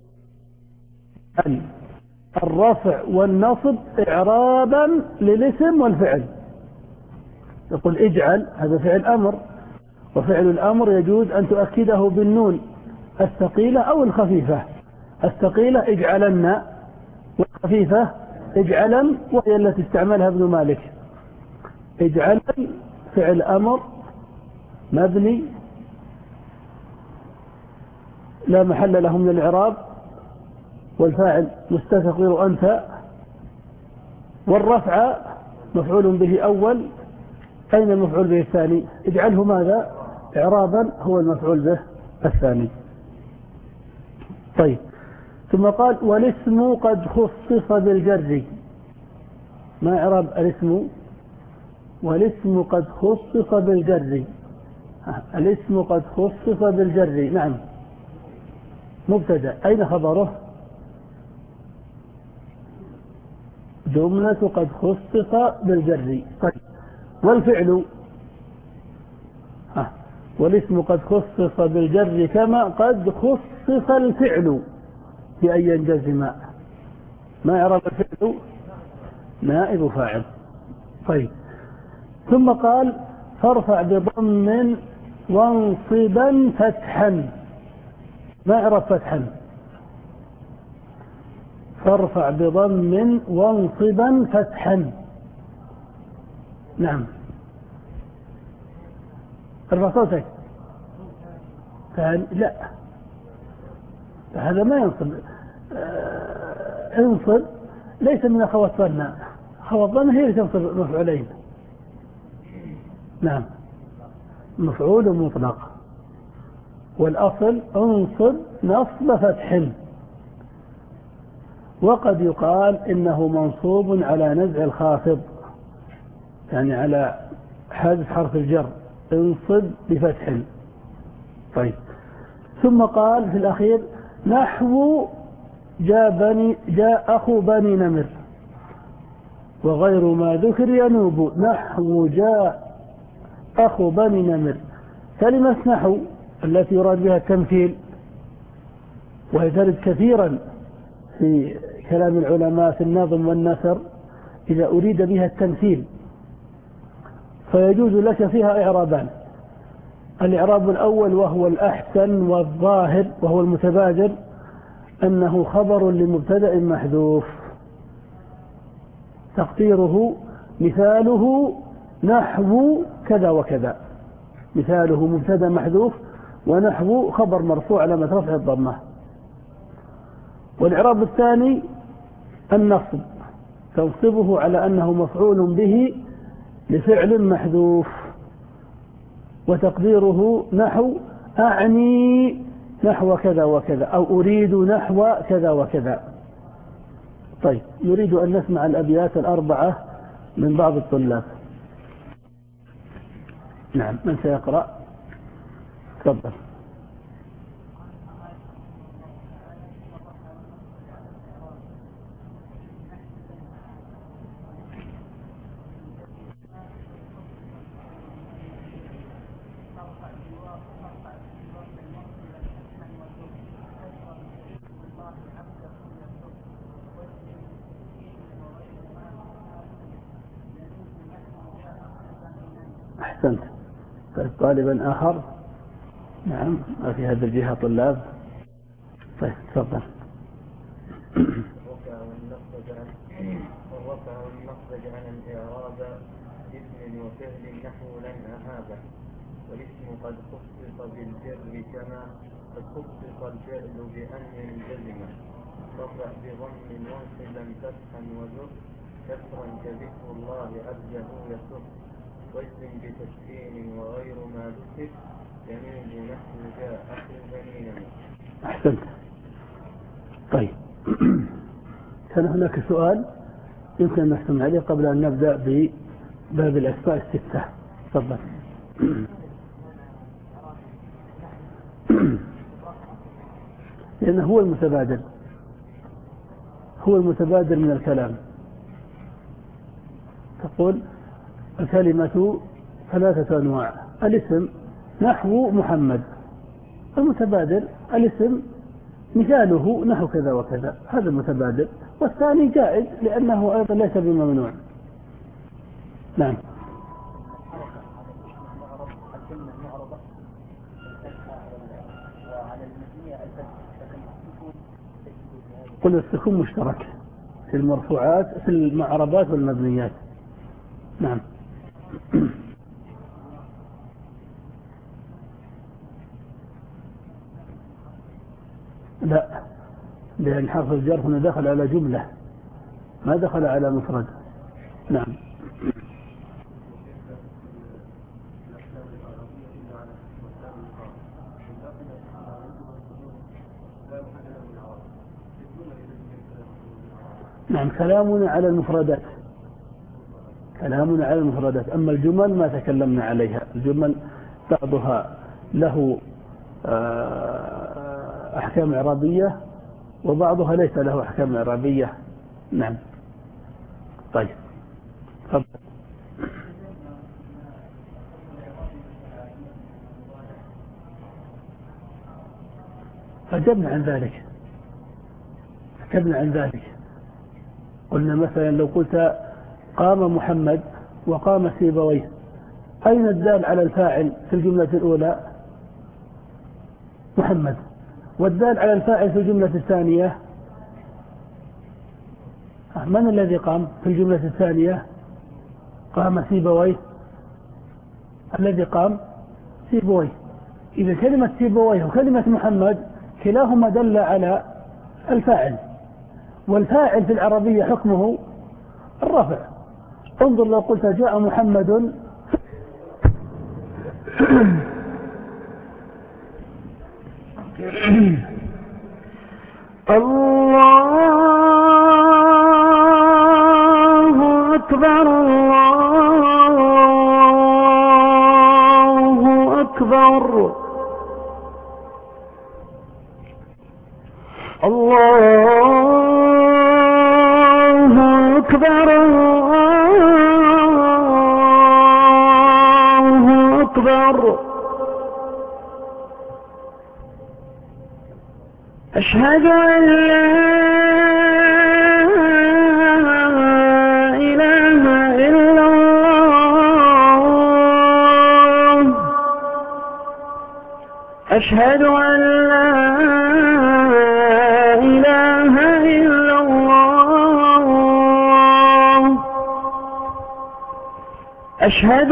الرفع والنصب إعرابا للاسم والفعل. يقول اجعل، هذا فعل أمر، وفعل الأمر يجوز أن تؤكده بالنون الثقيلة أو الخفيفة. الثقيلة اجعلن، والخفيفة اجعلن، وهي التي استعملها ابن مالك. اجعل فعل أمر مبني لا محل له من الإعراب، والفاعل مستتر أنت، والرفع مفعول به أول. أين المفعول به الثاني؟ اجعله ماذا؟ إعرابا، هو المفعول به الثاني. طيب، ثم قال والاسم قد خصص بالجر. ما إعراب الاسم؟ والاسم قد خصص بالجر. الاسم قد خصص بالجر، نعم، مبتدأ. أين خبره؟ جملة قد خصص بالجر. طيب، والفعل ها. والاسم قد خصص بالجر كما قد خصص الفعل بأن ينجزم. ما إعراب الفعل؟ نائب فاعل. طيب، ثم قال فارفع بضم وانصبا فتحا. ما إعراب فتحا؟ فارفع بضم وانصبا فتحا. نعم، ارفع صوتك. لا، هذا ما ينصب. آه انصب ليس من أخوات ظن. أخوات ظن هي اللي تنصب مفعولين. نعم، مفعول مطلق، والأصل انصب نصب فتح. وقد يقال إنه منصوب على نزع الخافض، يعني على حذف حرف الجر، انصب بفتح. طيب، ثم قال في الأخير نحو جاء, بني جاء أخو بني نمر وغير ما ذكر ينوب. نحو جاء أخو بني نمر. كلمة نحو التي يراد بها التمثيل، وهي ترد كثيرا في كلام العلماء في النظم والنثر إذا أريد بها التمثيل، فيجوز لك فيها إعرابان. الإعراب الأول وهو الأحسن والظاهر وهو المتبادر، أنه خبر لمبتدأ محذوف، تقديره مثاله نحو كذا وكذا. مثاله مبتدأ محذوف، ونحو خبر مرفوع على رفع الضمة. والإعراب الثاني النصب، تنصبه على أنه مفعول به لفعل محذوف، وتقديره نحو أعني نحو كذا وكذا، أو أريد نحو كذا وكذا. طيب، نريد أن نسمع الأبيات الأربعة من بعض الطلاب. نعم، من سيقرأ؟ تفضل. أحسنت. طيب، طالبا آخر؟ نعم، في هذه الجهة طلاب. طيب، تفضل. الرفع والنصب عن الإعراب اسم وفعل نحو لن أهابه. والاسم قد خصص بالجر كما قد خصص الفعل بأن ينجزم. رفع بضم وانصبا فتحا وجر كسرا كذكر الله عبده يسر. واسم بتسكين وغير ما ذكر ينوب نحو جاء أخو بني نمر. أحسنت. طيب، كان هناك سؤال يمكن أن نحكم عليه قبل أن نبدأ بباب الأسماء الستة. تفضل. لأنه هو المتبادل، هو المتبادل من الكلام. تقول الكلمة ثلاثة أنواع: الاسم نحو محمد، المتبادل الاسم مثاله نحو كذا وكذا، هذا المتبادل. والثاني جائز لأنه أيضا ليس بممنوع. نعم. قل السكون مشترك في المرفوعات في المعربات والمبنيات. نعم. لا، لأن حرف الجر هنا دخل على جملة ما دخل على مفرد. نعم. نعم، كلامنا على المفردات، كلامنا على المفردات. أما الجمل ما تكلمنا عليها. الجمل بعضها له أحكام إعرابية وبعضها ليس له أحكام إعرابية. نعم. طيب، تفضل. أجبنا عن ذلك أجبنا عن ذلك قلنا مثلا لو قلت قام محمد وقام سيبويه، أين الدال على الفاعل في الجملة الأولى؟ محمد. والدال على الفاعل في الجملة الثانية من الذي قام في الجملة الثانية؟ قام سيبويه. الذي قام سيبويه. إذا كلمة سيبويه وكلمة محمد كلاهما دل على الفاعل، والفاعل في العربية حكمه الرفع. انظر لو قلت جاء محمد الله أكبر الله أكبر الله أكبر الله أكبر أشهد أن لا إله إلا الله أشهد أن لا إله إلا الله أشهد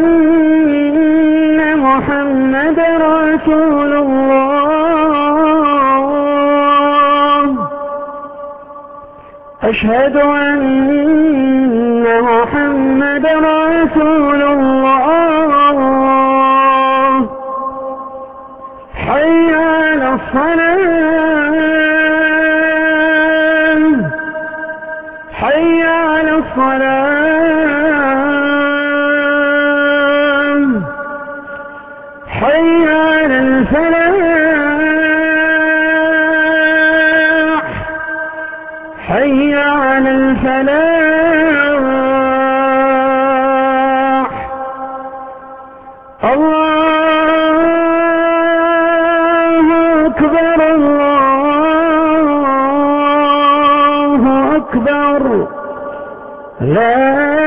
أن محمد رسول الله أشهد أن محمد رسول الله حي على الصلاة حي على الصلاة حي على الفلاح حي على الفلاح الله أكبر الله أكبر لا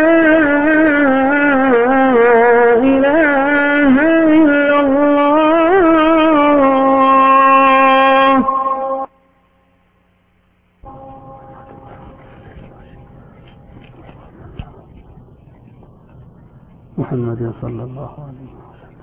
إله إلا الله. محمد صلى الله عليه وسلم.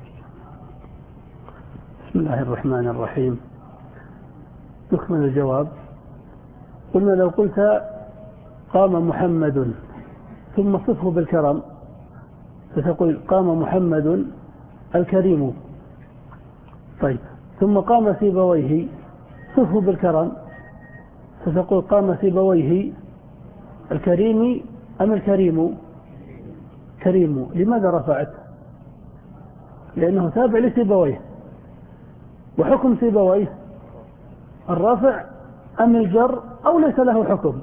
بسم الله الرحمن الرحيم. نكمل الجواب. قلنا لو قلت قام محمد ثم صفه بالكرم فتقول قام محمد الكريم. طيب، ثم قام سيبويه صفه بالكرم فتقول قام سيبويه الكريم أم الكريم؟ كريم. لماذا رفعت؟ لأنه تابع لسيبويه، وحكم سيبويه الرفع أم الجر أو ليس له حكم؟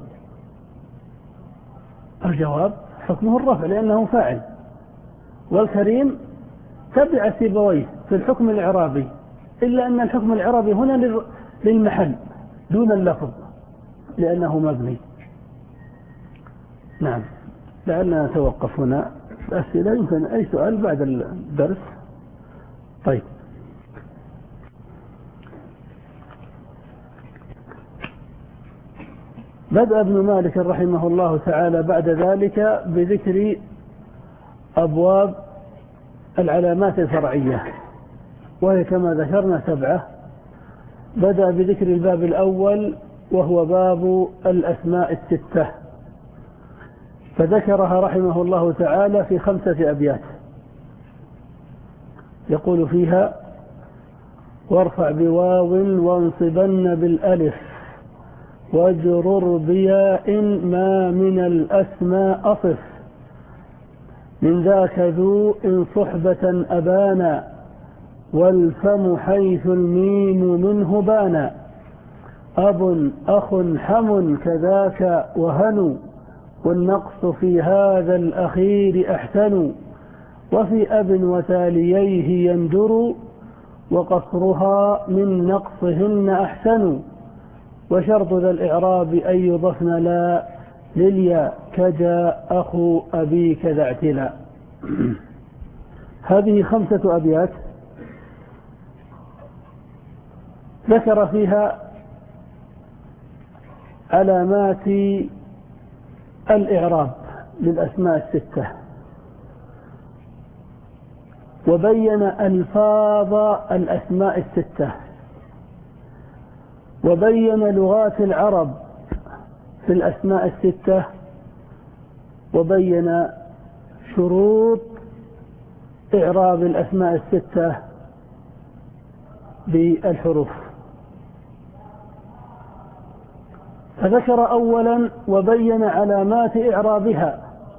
الجواب حكمه الرفع لأنه فاعل، والكريم تبع سيبويه في الحكم الإعرابي، إلا أن الحكم الإعرابي هنا للمحل دون اللفظ لأنه مبني. نعم. لعلنا نتوقف هنا. الأسئلة يمكن أي سؤال بعد الدرس. طيب، بدأ ابن مالك رحمه الله تعالى بعد ذلك بذكر أبواب العلامات الفرعية، وهي كما ذكرنا سبعة. بدأ بذكر الباب الأول وهو باب الأسماء الستة، فذكرها رحمه الله تعالى في خمسة أبيات، يقول فيها: وارفع بواو وانصبن بالألف واجرر بياء ما من الأسماء أصف، من ذاك ذو إن صحبة أبانا والفم حيث الميم منه بانا، أب أخ حم كذاك وهن والنقص في هذا الأخير أحسن، وفي أب وتاليه يندر وقصرها من نقصهن أحسن، وشرط ذا الإعراب أن يضفن لا للياء كجاء أخو أبيك ذا اعتلاء. هذه خمسة أبيات ذكر فيها علامات الإعراب للأسماء الستة، وبين ألفاظ الأسماء الستة، وبين لغات العرب في الأسماء الستة، وبين شروط إعراب الأسماء الستة بالحروف. فذكر أولا وبين علامات إعرابها،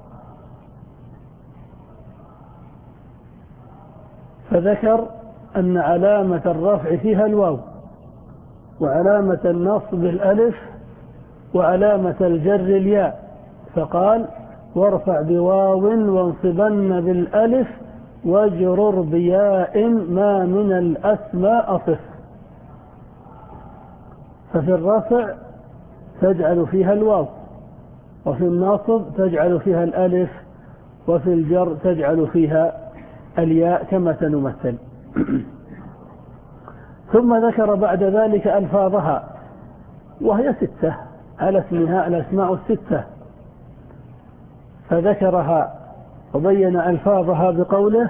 فذكر أن علامة الرفع فيها الواو، وعلامة النصب الألف، وعلامة الجر الياء، فقال: وارفع بواو وانصبن بالألف واجرر بياء ما من الأسماء أصف. ففي الرفع تجعل فيها الواو، وفي النصب تجعل فيها الألف، وفي الجر تجعل فيها الياء كما سنمثل. ثم ذكر بعد ذلك ألفاظها، وهي ستة على اسمها الأسماء الستة، فذكرها وبين ألفاظها بقوله: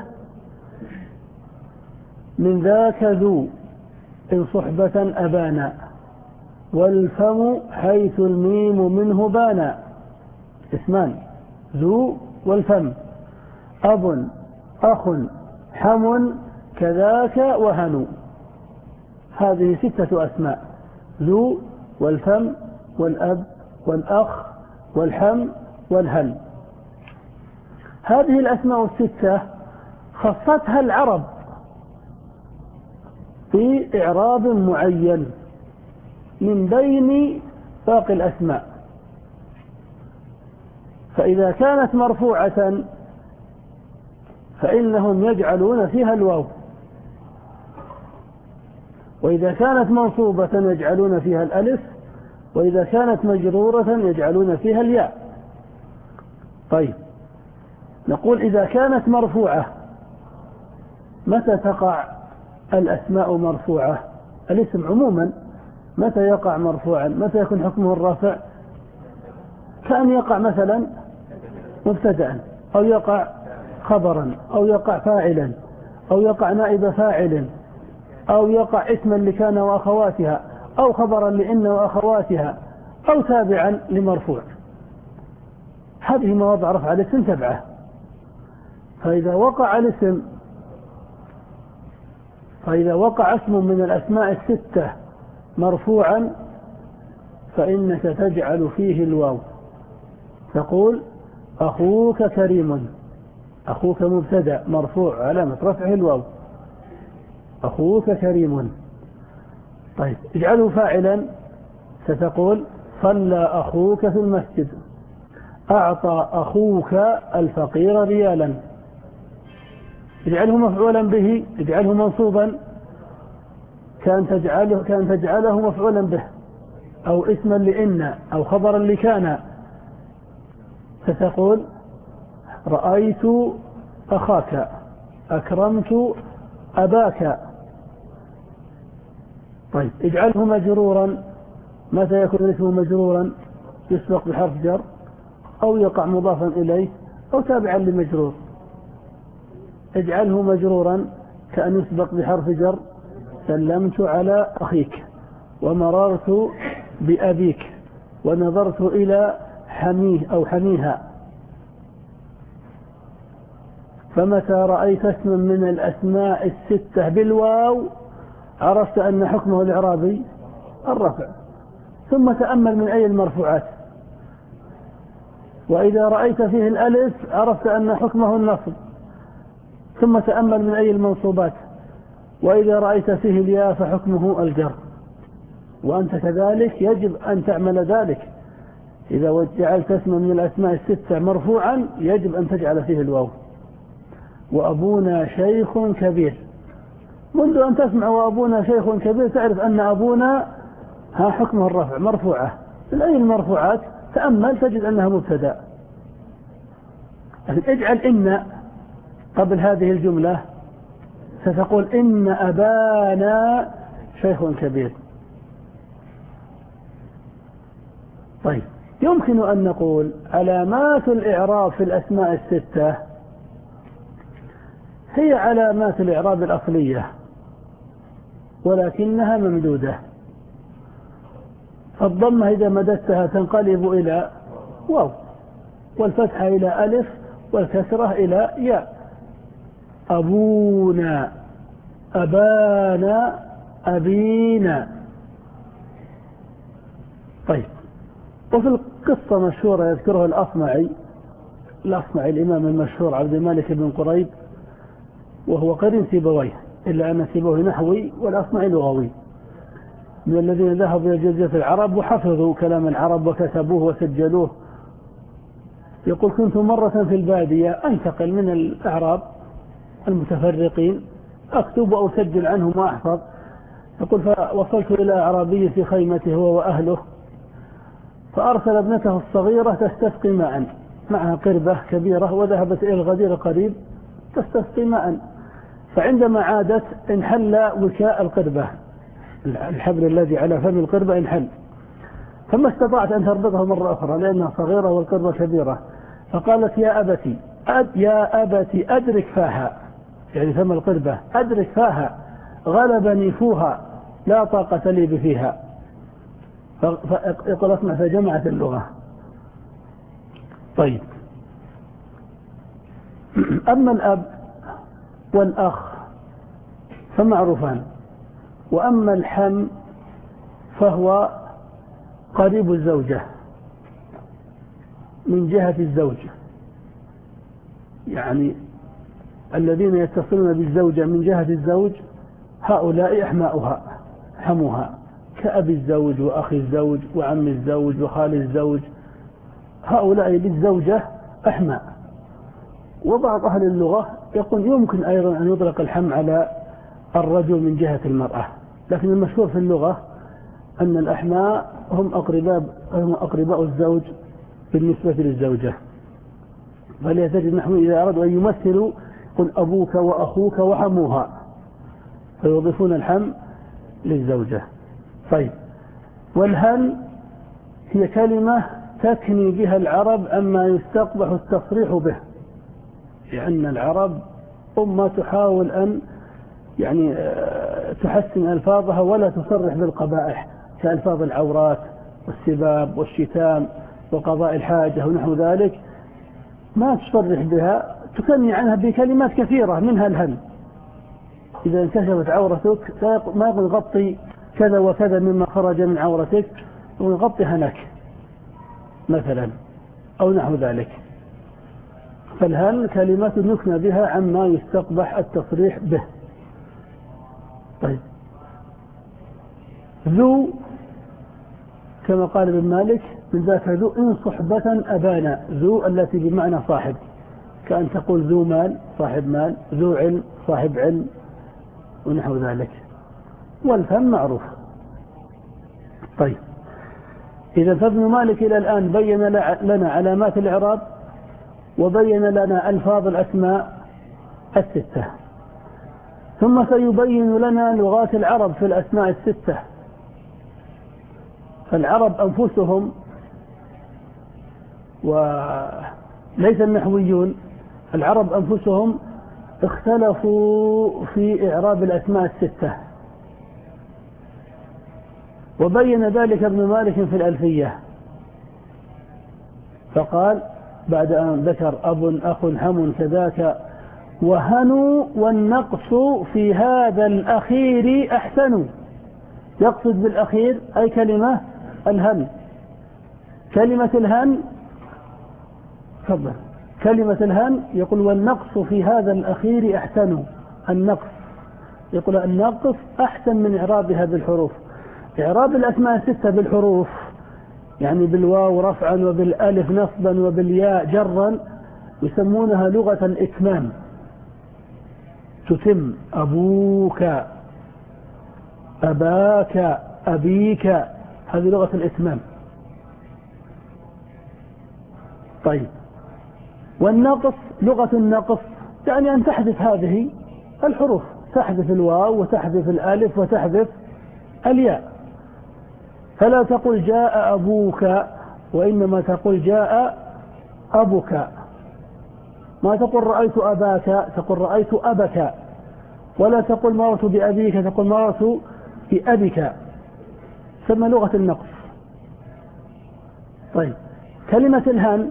من ذاك ذو إن صحبة أبانا والفم حيث الميم منه بانا. اسمان: ذو والفم. أب أخ حم كذاك وهن. هذه ستة أسماء: ذو والفم والأب والأخ والحم والهن. هذه الأسماء الستة خصتها العرب في إعراب معين من بين باقي الأسماء، فإذا كانت مرفوعة فإنهم يجعلون فيها الواو، وإذا كانت منصوبة يجعلون فيها الألف، وإذا كانت مجرورة يجعلون فيها الياء. طيب، نقول إذا كانت مرفوعة متى تقع الأسماء مرفوعة؟ الاسم عموما متى يقع مرفوعا؟ متى يكون حكمه الرفع؟ كأن يقع مثلا مبتدأ، أو يقع خبرا، أو يقع فاعلا، أو يقع نائب فاعل، أو يقع اسما لكان وأخواتها، أو خبرا لإن وأخواتها، أو تابعا لمرفوع. هذه مواضع رفع الاسم سبعة. فإذا وقع الاسم فإذا وقع اسم من الأسماء الستة مرفوعا فإنك تجعل فيه الواو، تقول: أخوك كريم. أخوك مبتدأ مرفوع علامة رفعه الواو، أخوك كريم. طيب، اجعله فاعلا، ستقول: صلى أخوك في المسجد، أعطى أخوك الفقير ريالا. اجعله مفعولا به، اجعله منصوبا، كان تجعله, كان تجعله مفعولا به، أو اسما لإن، أو خبرا لكان، فتقول: رأيت أخاك، أكرمت أباك. طيب، اجعله مجرورا. متى يكون اسمه مجرورا؟ يسبق بحرف جر، أو يقع مضافا إليه، أو تابعا لمجرور. اجعله مجرورا كأن يسبق بحرف جر. سلمت على أخيك، ومررت بأبيك، ونظرت إلى حميه أو حميها. فمتى رأيت اسما من الأسماء الستة بالواو عرفت أن حكمه الإعرابي الرفع، ثم تأمل من أي المرفوعات. وإذا رأيت فيه الألف عرفت أن حكمه النصب، ثم تأمل من أي المنصوبات. وإذا رأيت فيه الياء فحكمه الجر. وأنت كذلك يجب أن تعمل ذلك. إذا جعلت اسما من الأسماء الستة مرفوعا يجب أن تجعل فيه الواو. وأبونا شيخ كبير، منذ أن تسمع وأبونا شيخ كبير تعرف أن أبونا ها حكمه الرفع مرفوعة. من أي المرفوعات تأمل تجد أنها مبتدأ. لكن اجعل إن قبل هذه الجملة ستقول إن أبانا شيخ كبير. طيب، يمكن أن نقول علامات الإعراب في الأسماء الستة هي علامات الإعراب الأصلية ولكنها ممدودة. فالضمة إذا مددتها تنقلب إلى واو، والفتحة إلى ألف، والكسرة إلى ياء. أبونا، أبانا، أبينا. طيب، وفي القصة مشهورة يذكرها الأصمعي الأصمعي الإمام المشهور عبد الملك بن قريب، وهو قرين سيبويه، إلا أن سيبويه نحوي والأصمعي لغوي، من الذين ذهبوا إلى جزيرة العرب وحفظوا كلام العرب وكتبوه وسجلوه. يقول: كنت مرة في البادية أنتقل من الأعراب المتفرقين أكتب وأسجل عنهم وأحفظ. يقول: فوصلت إلى أعرابي في خيمته هو وأهله، فأرسل ابنته الصغيرة تستسقي ماء، معها قربة كبيرة، وذهبت إلى الغدير القريب تستسقي ماء. فعندما عادت انحل وكاء القربة، الحبل الذي على فم القربة انحل، فما استطاعت أن تربطه مرة أخرى لأنها صغيرة والقربة كبيرة. فقالت: يا أبتي أد يا أبتي أدرك فاها، يعني فم القربة، أدرك فاها، غلبني فوها، لا طاقة لي بفيها. فيقول اسمع، فجمعت اللغة. طيب، أما الأب والأخ فمعروفان، وأما الحم فهو قريب الزوجة من جهة الزوج، يعني الذين يتصلون بالزوجة من جهة الزوج هؤلاء أحماؤها حموها، كأبي الزوج وأخي الزوج وعم الزوج وخال الزوج، هؤلاء للزوجة أحماء. وبعض أهل اللغة يقول يمكن أيضا أن يطلق الحم على الرجل من جهة المرأة، لكن المشهور في اللغة أن الأحماء هم أقرباء هم أقرباء الزوج بالنسبة للزوجة. فليتجد نحن إذا أرادوا أن يمثلوا قل أبوك وأخوك وحموها، فيضيفون الحم للزوجة. طيب، والهل هي كلمة تكني بها العرب عما يستقبح التصريح به، لأن العرب أمة تحاول أن يعني تحسن ألفاظها ولا تصرح بالقبائح، كألفاظ العورات والسباب والشتام وقضاء الحاجة ونحو ذلك، ما تصرح بها، تكني عنها بكلمات كثيرة منها الهل. إذا انكشفت عورتك ما يقول غطي كذا وكذا مما خرج من عورتك، يقول غطي هنك مثلا أو نحو ذلك. فالهل كلمات يكنى بها عما يستقبح التصريح به. طيب، ذو كما قال ابن مالك من ذاك ذو إن صحبة أبانا، ذو التي بمعنى صاحب، كأن تقول ذو مال صاحب مال، ذو علم صاحب علم ونحو ذلك. والفم معروف. طيب، إذا فابن مالك إلى الآن بين لنا علامات الإعراب وبين لنا ألفاظ الأسماء الستة، ثم سيبين لنا لغات العرب في الأسماء الستة. فالعرب أنفسهم وليس النحويون، العرب أنفسهم اختلفوا في إعراب الأسماء الستة، وبين ذلك ابن مالك في الألفية، فقال بعد أن ذكر أب أخ حم كذاك وهنوا والنقص في هذا الأخير أحسن. يقصد بالأخير أي كلمة الهن. كلمة الهن تفضل. كلمة الهن يقول والنقص في هذا الأخير أحسن. النقص يقول النقص أحسن من إعرابها بالحروف. إعراب الأسماء الستة بالحروف يعني بالواو رفعا وبالألف نصبا وبالياء جرا يسمونها لغة الإتمام. تتم أبوك أباك أبيك، هذه لغة الإتمام. طيب، والنقص لغة النقص يعني أن تحذف هذه الحروف، تحذف الواو وتحذف الألف وتحذف الياء، فلا تقول جاء أبوك وإنما تقول جاء أبوك. ما تقول رأيت أباك، تقول رأيت أبك. ولا تقول مررت بأبيك، تقول مررت بأبك. ثم لغة النقص. طيب، كلمة الهن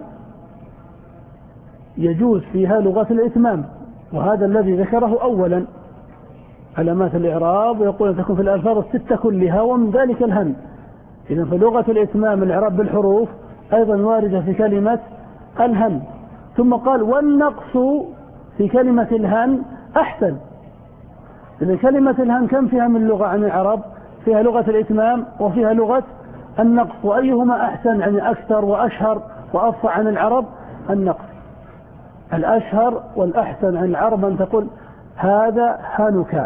يجوز فيها لغة الإتمام، وهذا الذي ذكره أولا علامات الإعراب، ويقول أن تكون في الألفاظ الستة كلها ومن ذلك الهن. إذن فلغة الإتمام الإعراب بالحروف أيضا واردة في كلمة الهن. ثم قال والنقص في كلمة الهن أحسن. إذن كلمة الهن كم فيها من لغة عن العرب؟ فيها لغة الإتمام وفيها لغة النقص، وأيهما أحسن يعني أكثر وأشهر وأفصح عن العرب؟ النقص. الأشهر والأحسن عن العرب أن تقول هذا هنك،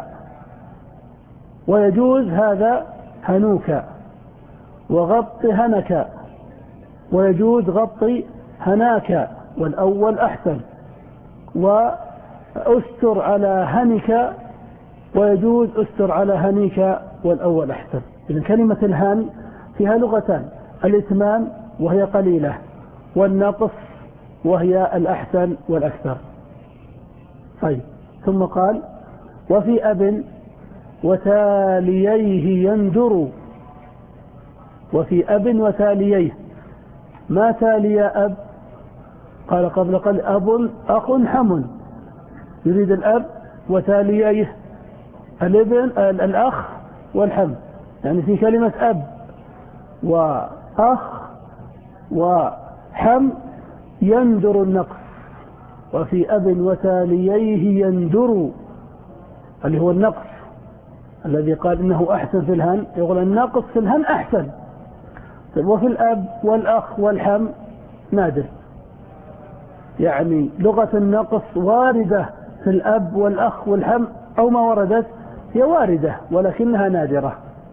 ويجوز هذا هنوك، وغط هنك، ويجوز غطي هناك، والأول أحسن. وأستر على هنك، ويجوز أستر على هنيك، والأول أحسن. إذن كلمة الهن فيها لغتان: الإتمام وهي قليلة، والنقص وهي الأحسن والأكثر. طيب، ثم قال وفي أب وتاليه يندر. وفي أب وتاليه، ما تالي أب؟ قال قبل قال أب أخ حم، يريد الأب وتاليه الابن الأخ والحم، يعني في كلمة أب وأخ وحم يندر النقص. وفي أب وتاليه يندر اللي هو النقص الذي قال إنه أحسن في الهن، يقول النقص في الهن أحسن. وفي الأب والأخ والحم نادر، يعني لغة النقص واردة في الأب والأخ والحم، أو ما وردت هي واردة ولكنها نادرة.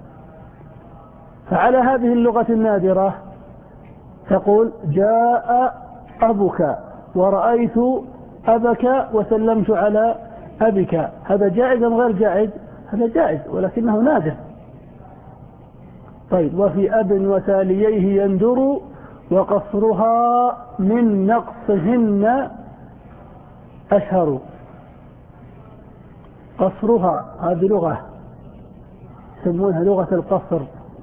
فعلى هذه اللغة النادرة تقول جاء أبك ورأيت أبك وسلمت على أبك. هذا جائز أم غير جائز؟ هذا جائز ولكنه نادر. طيب، وفي أب وتاليه يندر وقصرها من نقصهن أشهر. قصرها هذه لغة يسمونها لغة القصر.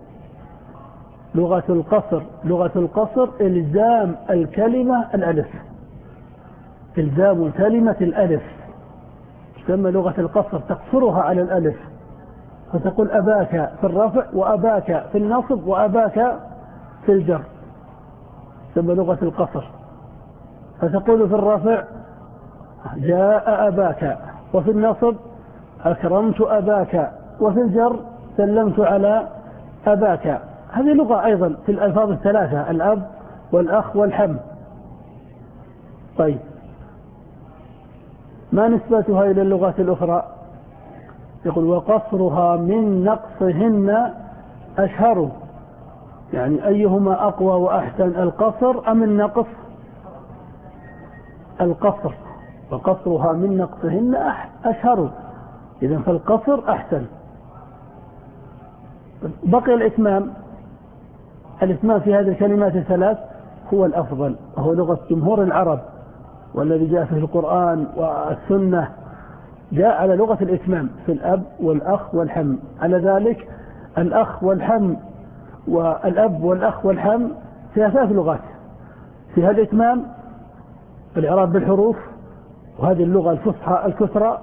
لغة القصر لغة القصر إلزام الكلمة الألف، إلزام كلمة الألف تسمى لغة القصر، تقصرها على الألف، فتقول أباك في الرفع وأباك في النصب وأباك في الجر، تسمى لغة القصر. فتقول في الرفع جاء أباك، وفي النصب أكرمت أباك، وفي الجر سلمت على أباك. هذه لغة أيضا في الألفاظ الثلاثة: الأب والأخ والحم. طيب، ما نسبتها إلى اللغات الأخرى؟ يقول وقصرها من نقصهن أشهر، يعني أيهما أقوى وأحسن، القصر أم النقص؟ القصر. وقصرها من نقصهن أشهر، إذن فالقصر أحسن. بقي الإتمام. الإتمام في هذه الكلمات الثلاث هو الأفضل، وهو لغة جمهور العرب، والذي جاء في القرآن والسنة جاء على لغة الإتمام في الأب والأخ والحم. على ذلك الأخ والحم والأب والأخ والحم فيها ثلاث لغات، فيها الإتمام الإعراب بالحروف، وهذه اللغة الفصحى الكثرى،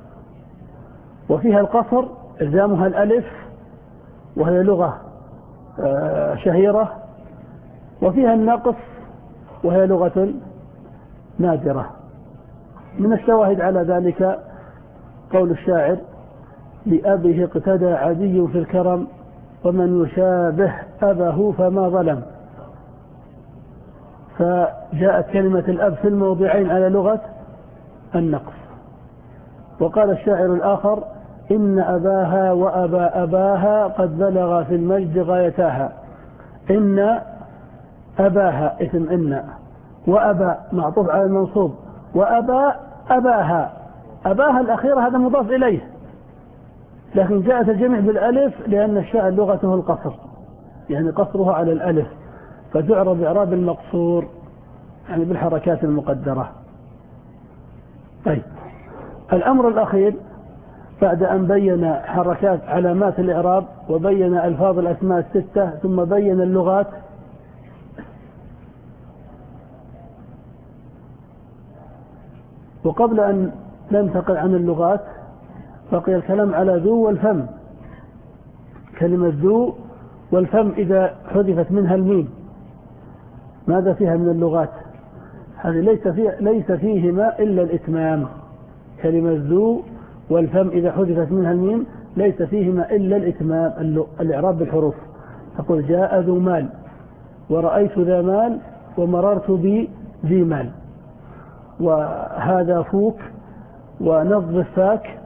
وفيها القصر إلزامها الألف وهي لغة شهيرة، وفيها النقص وهي لغة نادرة. من الشواهد على ذلك قول الشاعر: لأبيه اقتدى عدي في الكرم ومن يشابه أبه فما ظلم. فجاءت كلمة الأب في الموضعين على لغة النقص. وقال الشاعر الآخر: إن أباها وأبا أباها قد بلغ في المجد غايتاها. إن أباها اسم إن، وأبا معطوف على المنصوب، وأبا أباها. أباها الأخيرة هذا مضاف إليه، لكن جاءت الجميع بالألف لأن الشاعر لغته القصر، يعني قصرها على الألف، فتعرب إعراب المقصور يعني بالحركات المقدرة. طيب، الأمر الأخير بعد أن بين حركات علامات الإعراب وبين ألفاظ الأسماء الستة ثم بين اللغات، وقبل أن ننتقل عن اللغات بقي الكلام على ذو والفم. كلمة ذو والفم إذا حذفت منها الميم ماذا فيها من اللغات؟ هذه ليس, فيه ليس فيهما إلا الإتمام. كلمة ذو والفم إذا حذفت منها الميم ليس فيهما إلا الإتمام، الإعراب بالحروف. تقول: جاء ذو مال، ورأيت ذا مال، ومررت بذي مال، وهذا فوك، ونظف فاك،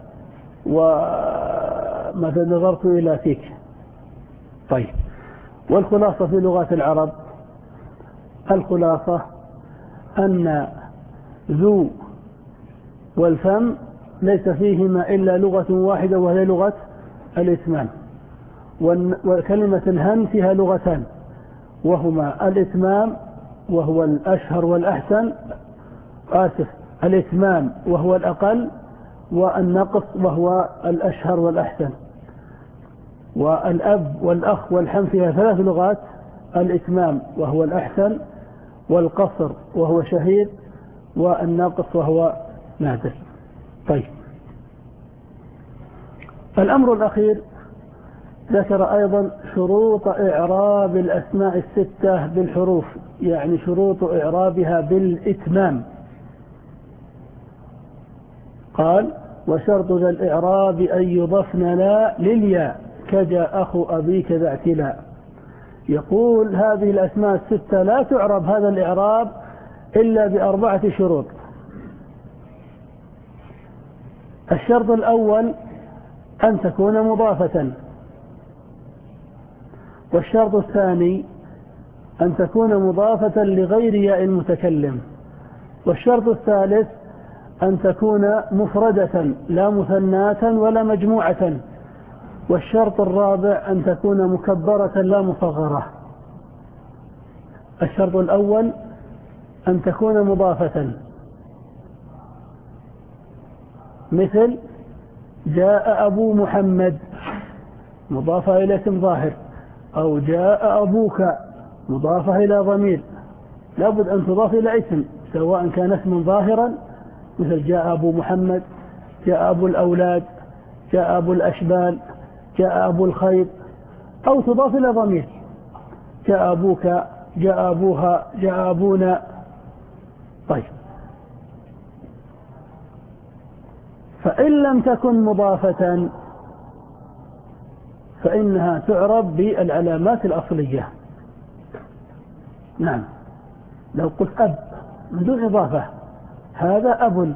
ومثلا نظرت إلى فيك. طيب، والخلاصة في لغات العرب، الخلاصة أن ذو والفم ليس فيهما إلا لغة واحدة وهي لغة الإتمام. وكلمة الهن فيها لغتان، وهما الإتمام وهو الأشهر والأحسن، آسف الإتمام وهو الأقل، والنقص وهو الأشهر والأحسن. والأب والأخ والحم فيها ثلاث لغات: الإتمام وهو الأحسن، والقصر وهو شهير، والناقص وهو نادر. طيب، الأمر الأخير ذكر أيضا شروط إعراب الأسماء الستة بالحروف، يعني شروط إعرابها بالإتمام. قال: وشرط ذا الإعراب أن يضفن لا للياء كجاء أخو أبيك ذا اعتلاء. يقول هذه الأسماء الستة لا تعرب هذا الإعراب إلا بأربعة شروط. الشرط الأول أن تكون مضافة، والشرط الثاني أن تكون مضافة لغير ياء المتكلم، والشرط الثالث أن تكون مفردة لا مثناة ولا مجموعة، والشرط الرابع أن تكون مكبرة لا مصغرة. الشرط الأول أن تكون مضافة، مثل جاء أبو محمد مضافة إلى اسم ظاهر، أو جاء أبوك مضافة إلى ضمير، لابد أن تضاف إلى اسم سواء كان اسما ظاهرا مثل جاء أبو محمد، جاء أبو الأولاد، جاء أبو الأشبال، جاء أبو الخير، أو تضاف إلى ضمير جاء أبوك، جاء أبوها، جاء أبونا. طيب، فإن لم تكن مضافة فإنها تعرب بالعلامات الأصلية. نعم، لو قلت أب من دون إضافة: هذا أب،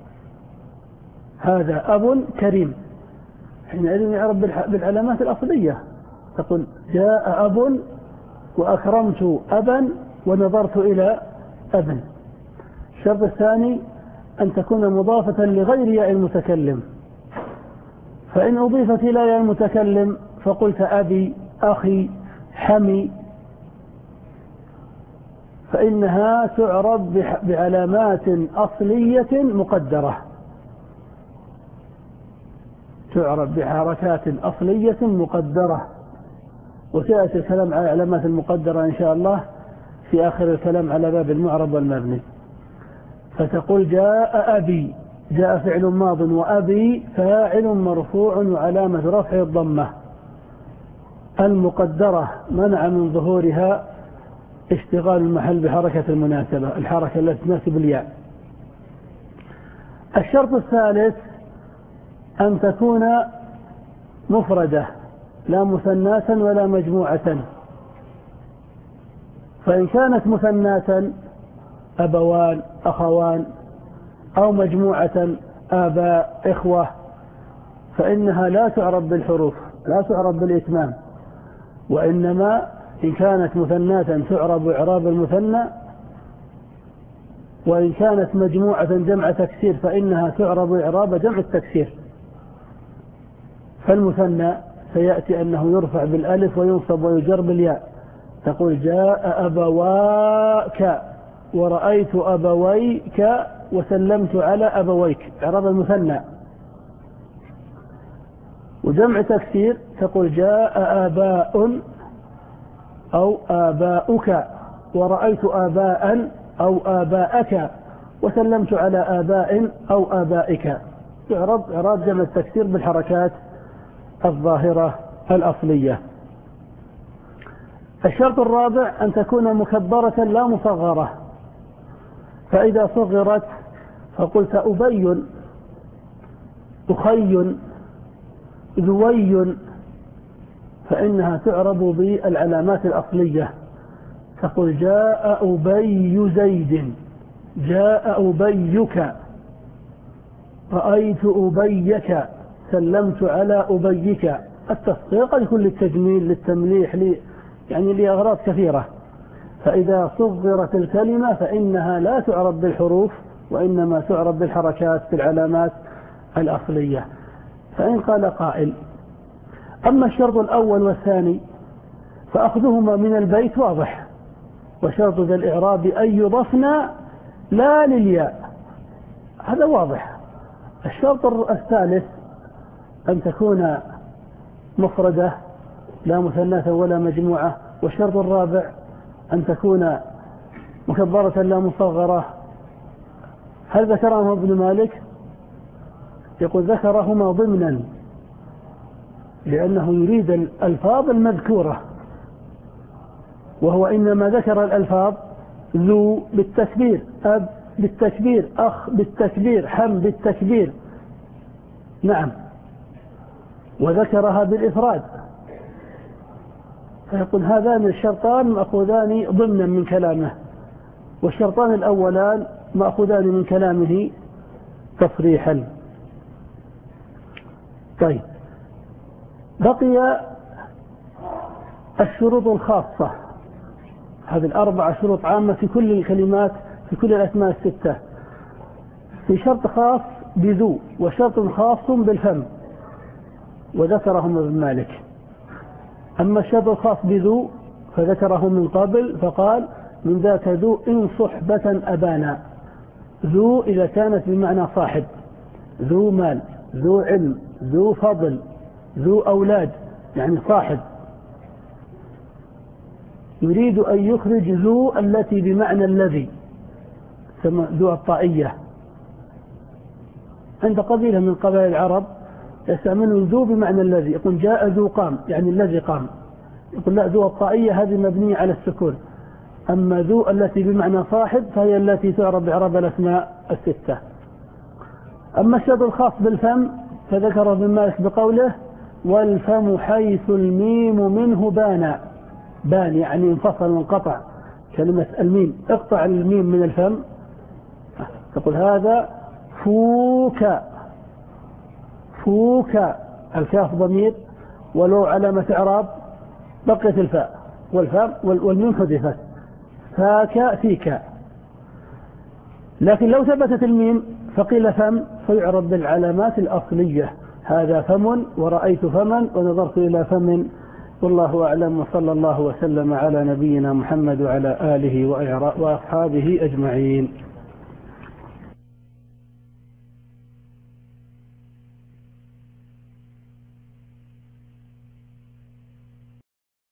هذا أب كريم، حينئذ يعرب بالعلامات الأصلية. تقول جاء أب وأكرمت أبا ونظرت إلى أب. الشرط الثاني أن تكون مضافة لغير ياء المتكلم، فإن أضيفت إلى ياء المتكلم فقلت أبي، أخي، حمي، فإنها تعرب بعلامات أصلية مقدرة. تعرب بحركات أصلية مقدرة، وسيأتي الكلام على العلامات المقدرة إن شاء الله في آخر الكلام على باب المعرب والمبني. فتقول جاء أبي، جاء فعل ماض وأبي فاعل مرفوع وعلامة رفع الضمة المقدرة منع من ظهورها اشتغال المحل بحركة المناسبة، الحركة التي تناسب الياء. الشرط الثالث أن تكون مفردة لا مثناة ولا مجموعة. فإن كانت مثناة أبوان أخوان أو مجموعة آباء إخوة فإنها لا تعرب بالحروف، لا تعرب بالإتمام، وإنما إن كانت مثناة تعرب إعراب المثنى، وإن كانت مجموعة جمع تكسير فإنها تعرب إعراب جمع التكسير. فالمثنى سيأتي أنه يرفع بالألف وينصب ويجر بالياء. تقول جاء أبواك ورأيت أبويك وسلمت على أبويك، إعراب المثنى. وجمع تكسير تقول جاء آباء أو آباؤك ورأيت آباء أو آباءك وسلمت على آباء أو آبائك، تعرب إعراب جمع التكسير بالحركات الظاهرة الأصلية. الشرط الرابع أن تكون مكبرة لا مصغرة. فإذا صغرت فقلت أبي أخي ذوي فإنها تعرب بالعلامات الأصلية. تقول جاء أبي زيد، جاء أبيك، رأيت أبيك، سلمت على أبيك. التصغير قد يكون للتجميل للتمليح لي يعني لأغراض كثيرة. فإذا صغرت الكلمة فإنها لا تعرب بالحروف وإنما تعرب بالحركات بالعلامات الأصلية. فإن قال قائل أما الشرط الأول والثاني فأخذهما من البيت واضح، وشرط ذا الإعراب أن يضفنا لا للياء، هذا واضح. الشرط الثالث أن تكون مفردة لا مثناة ولا مجموعة. والشرط الرابع أن تكون مكبرة لا مصغرة. هل ذكرهما ابن مالك؟ يقول ذكرهما ضمنا لأنه يريد الألفاظ المذكورة، وهو إنما ذكر الألفاظ ذو بالتكبير، أب بالتكبير، أخ بالتكبير، حم بالتكبير، نعم، وذكرها بالإفراد. فيقول هذان الشرطان مأخوذان ضمنا من كلامه، والشرطان الأولان مأخوذان من كلامه تصريحا. طيب، بقي الشروط الخاصة. هذه الأربع شروط عامة في كل الكلمات في كل الأسماء الستة. في شرط خاص بذو وشرط خاص بالفم وذكرهم ابن مالك. أما الشرط الخاص بذو فذكره من قبل فقال من ذاك ذو إن صحبة أبانا. ذو إذا كانت بمعنى صاحب، ذو مال، ذو علم، ذو فضل، ذو أولاد، يعني صاحب. يريد أن يخرج ذو التي بمعنى الذي، ذو الطائية. عند قبيلة من قبائل العرب يستعملون ذو بمعنى الذي، يقول جاء ذو قام يعني الذي قام. يقول لا، ذو الطائية هذه مبنية على السكون. أما ذو التي بمعنى صاحب فهي التي تعرب بإعراب الأسماء الستة. أما الشرط الخاص بالفم فذكر ابن مالك بقوله والفم حيث الميم منه بان. بان يعني انفصل وانقطع. كلمة الميم، اقطع الميم من الفم تقول هذا فوك. فوك الكاف ضمير ولو علامة إعراب بقيت الفاء والفاء والميم حذفت. فاك فيك. لكن لو ثبتت الميم فقيل فم فيعرب بالعلامات الأصلية. هذا فم ورأيت فما ونظرت إلى فم. والله أعلم، وصلى الله وسلم على نبينا محمد وعلى آله وأصحابه أجمعين.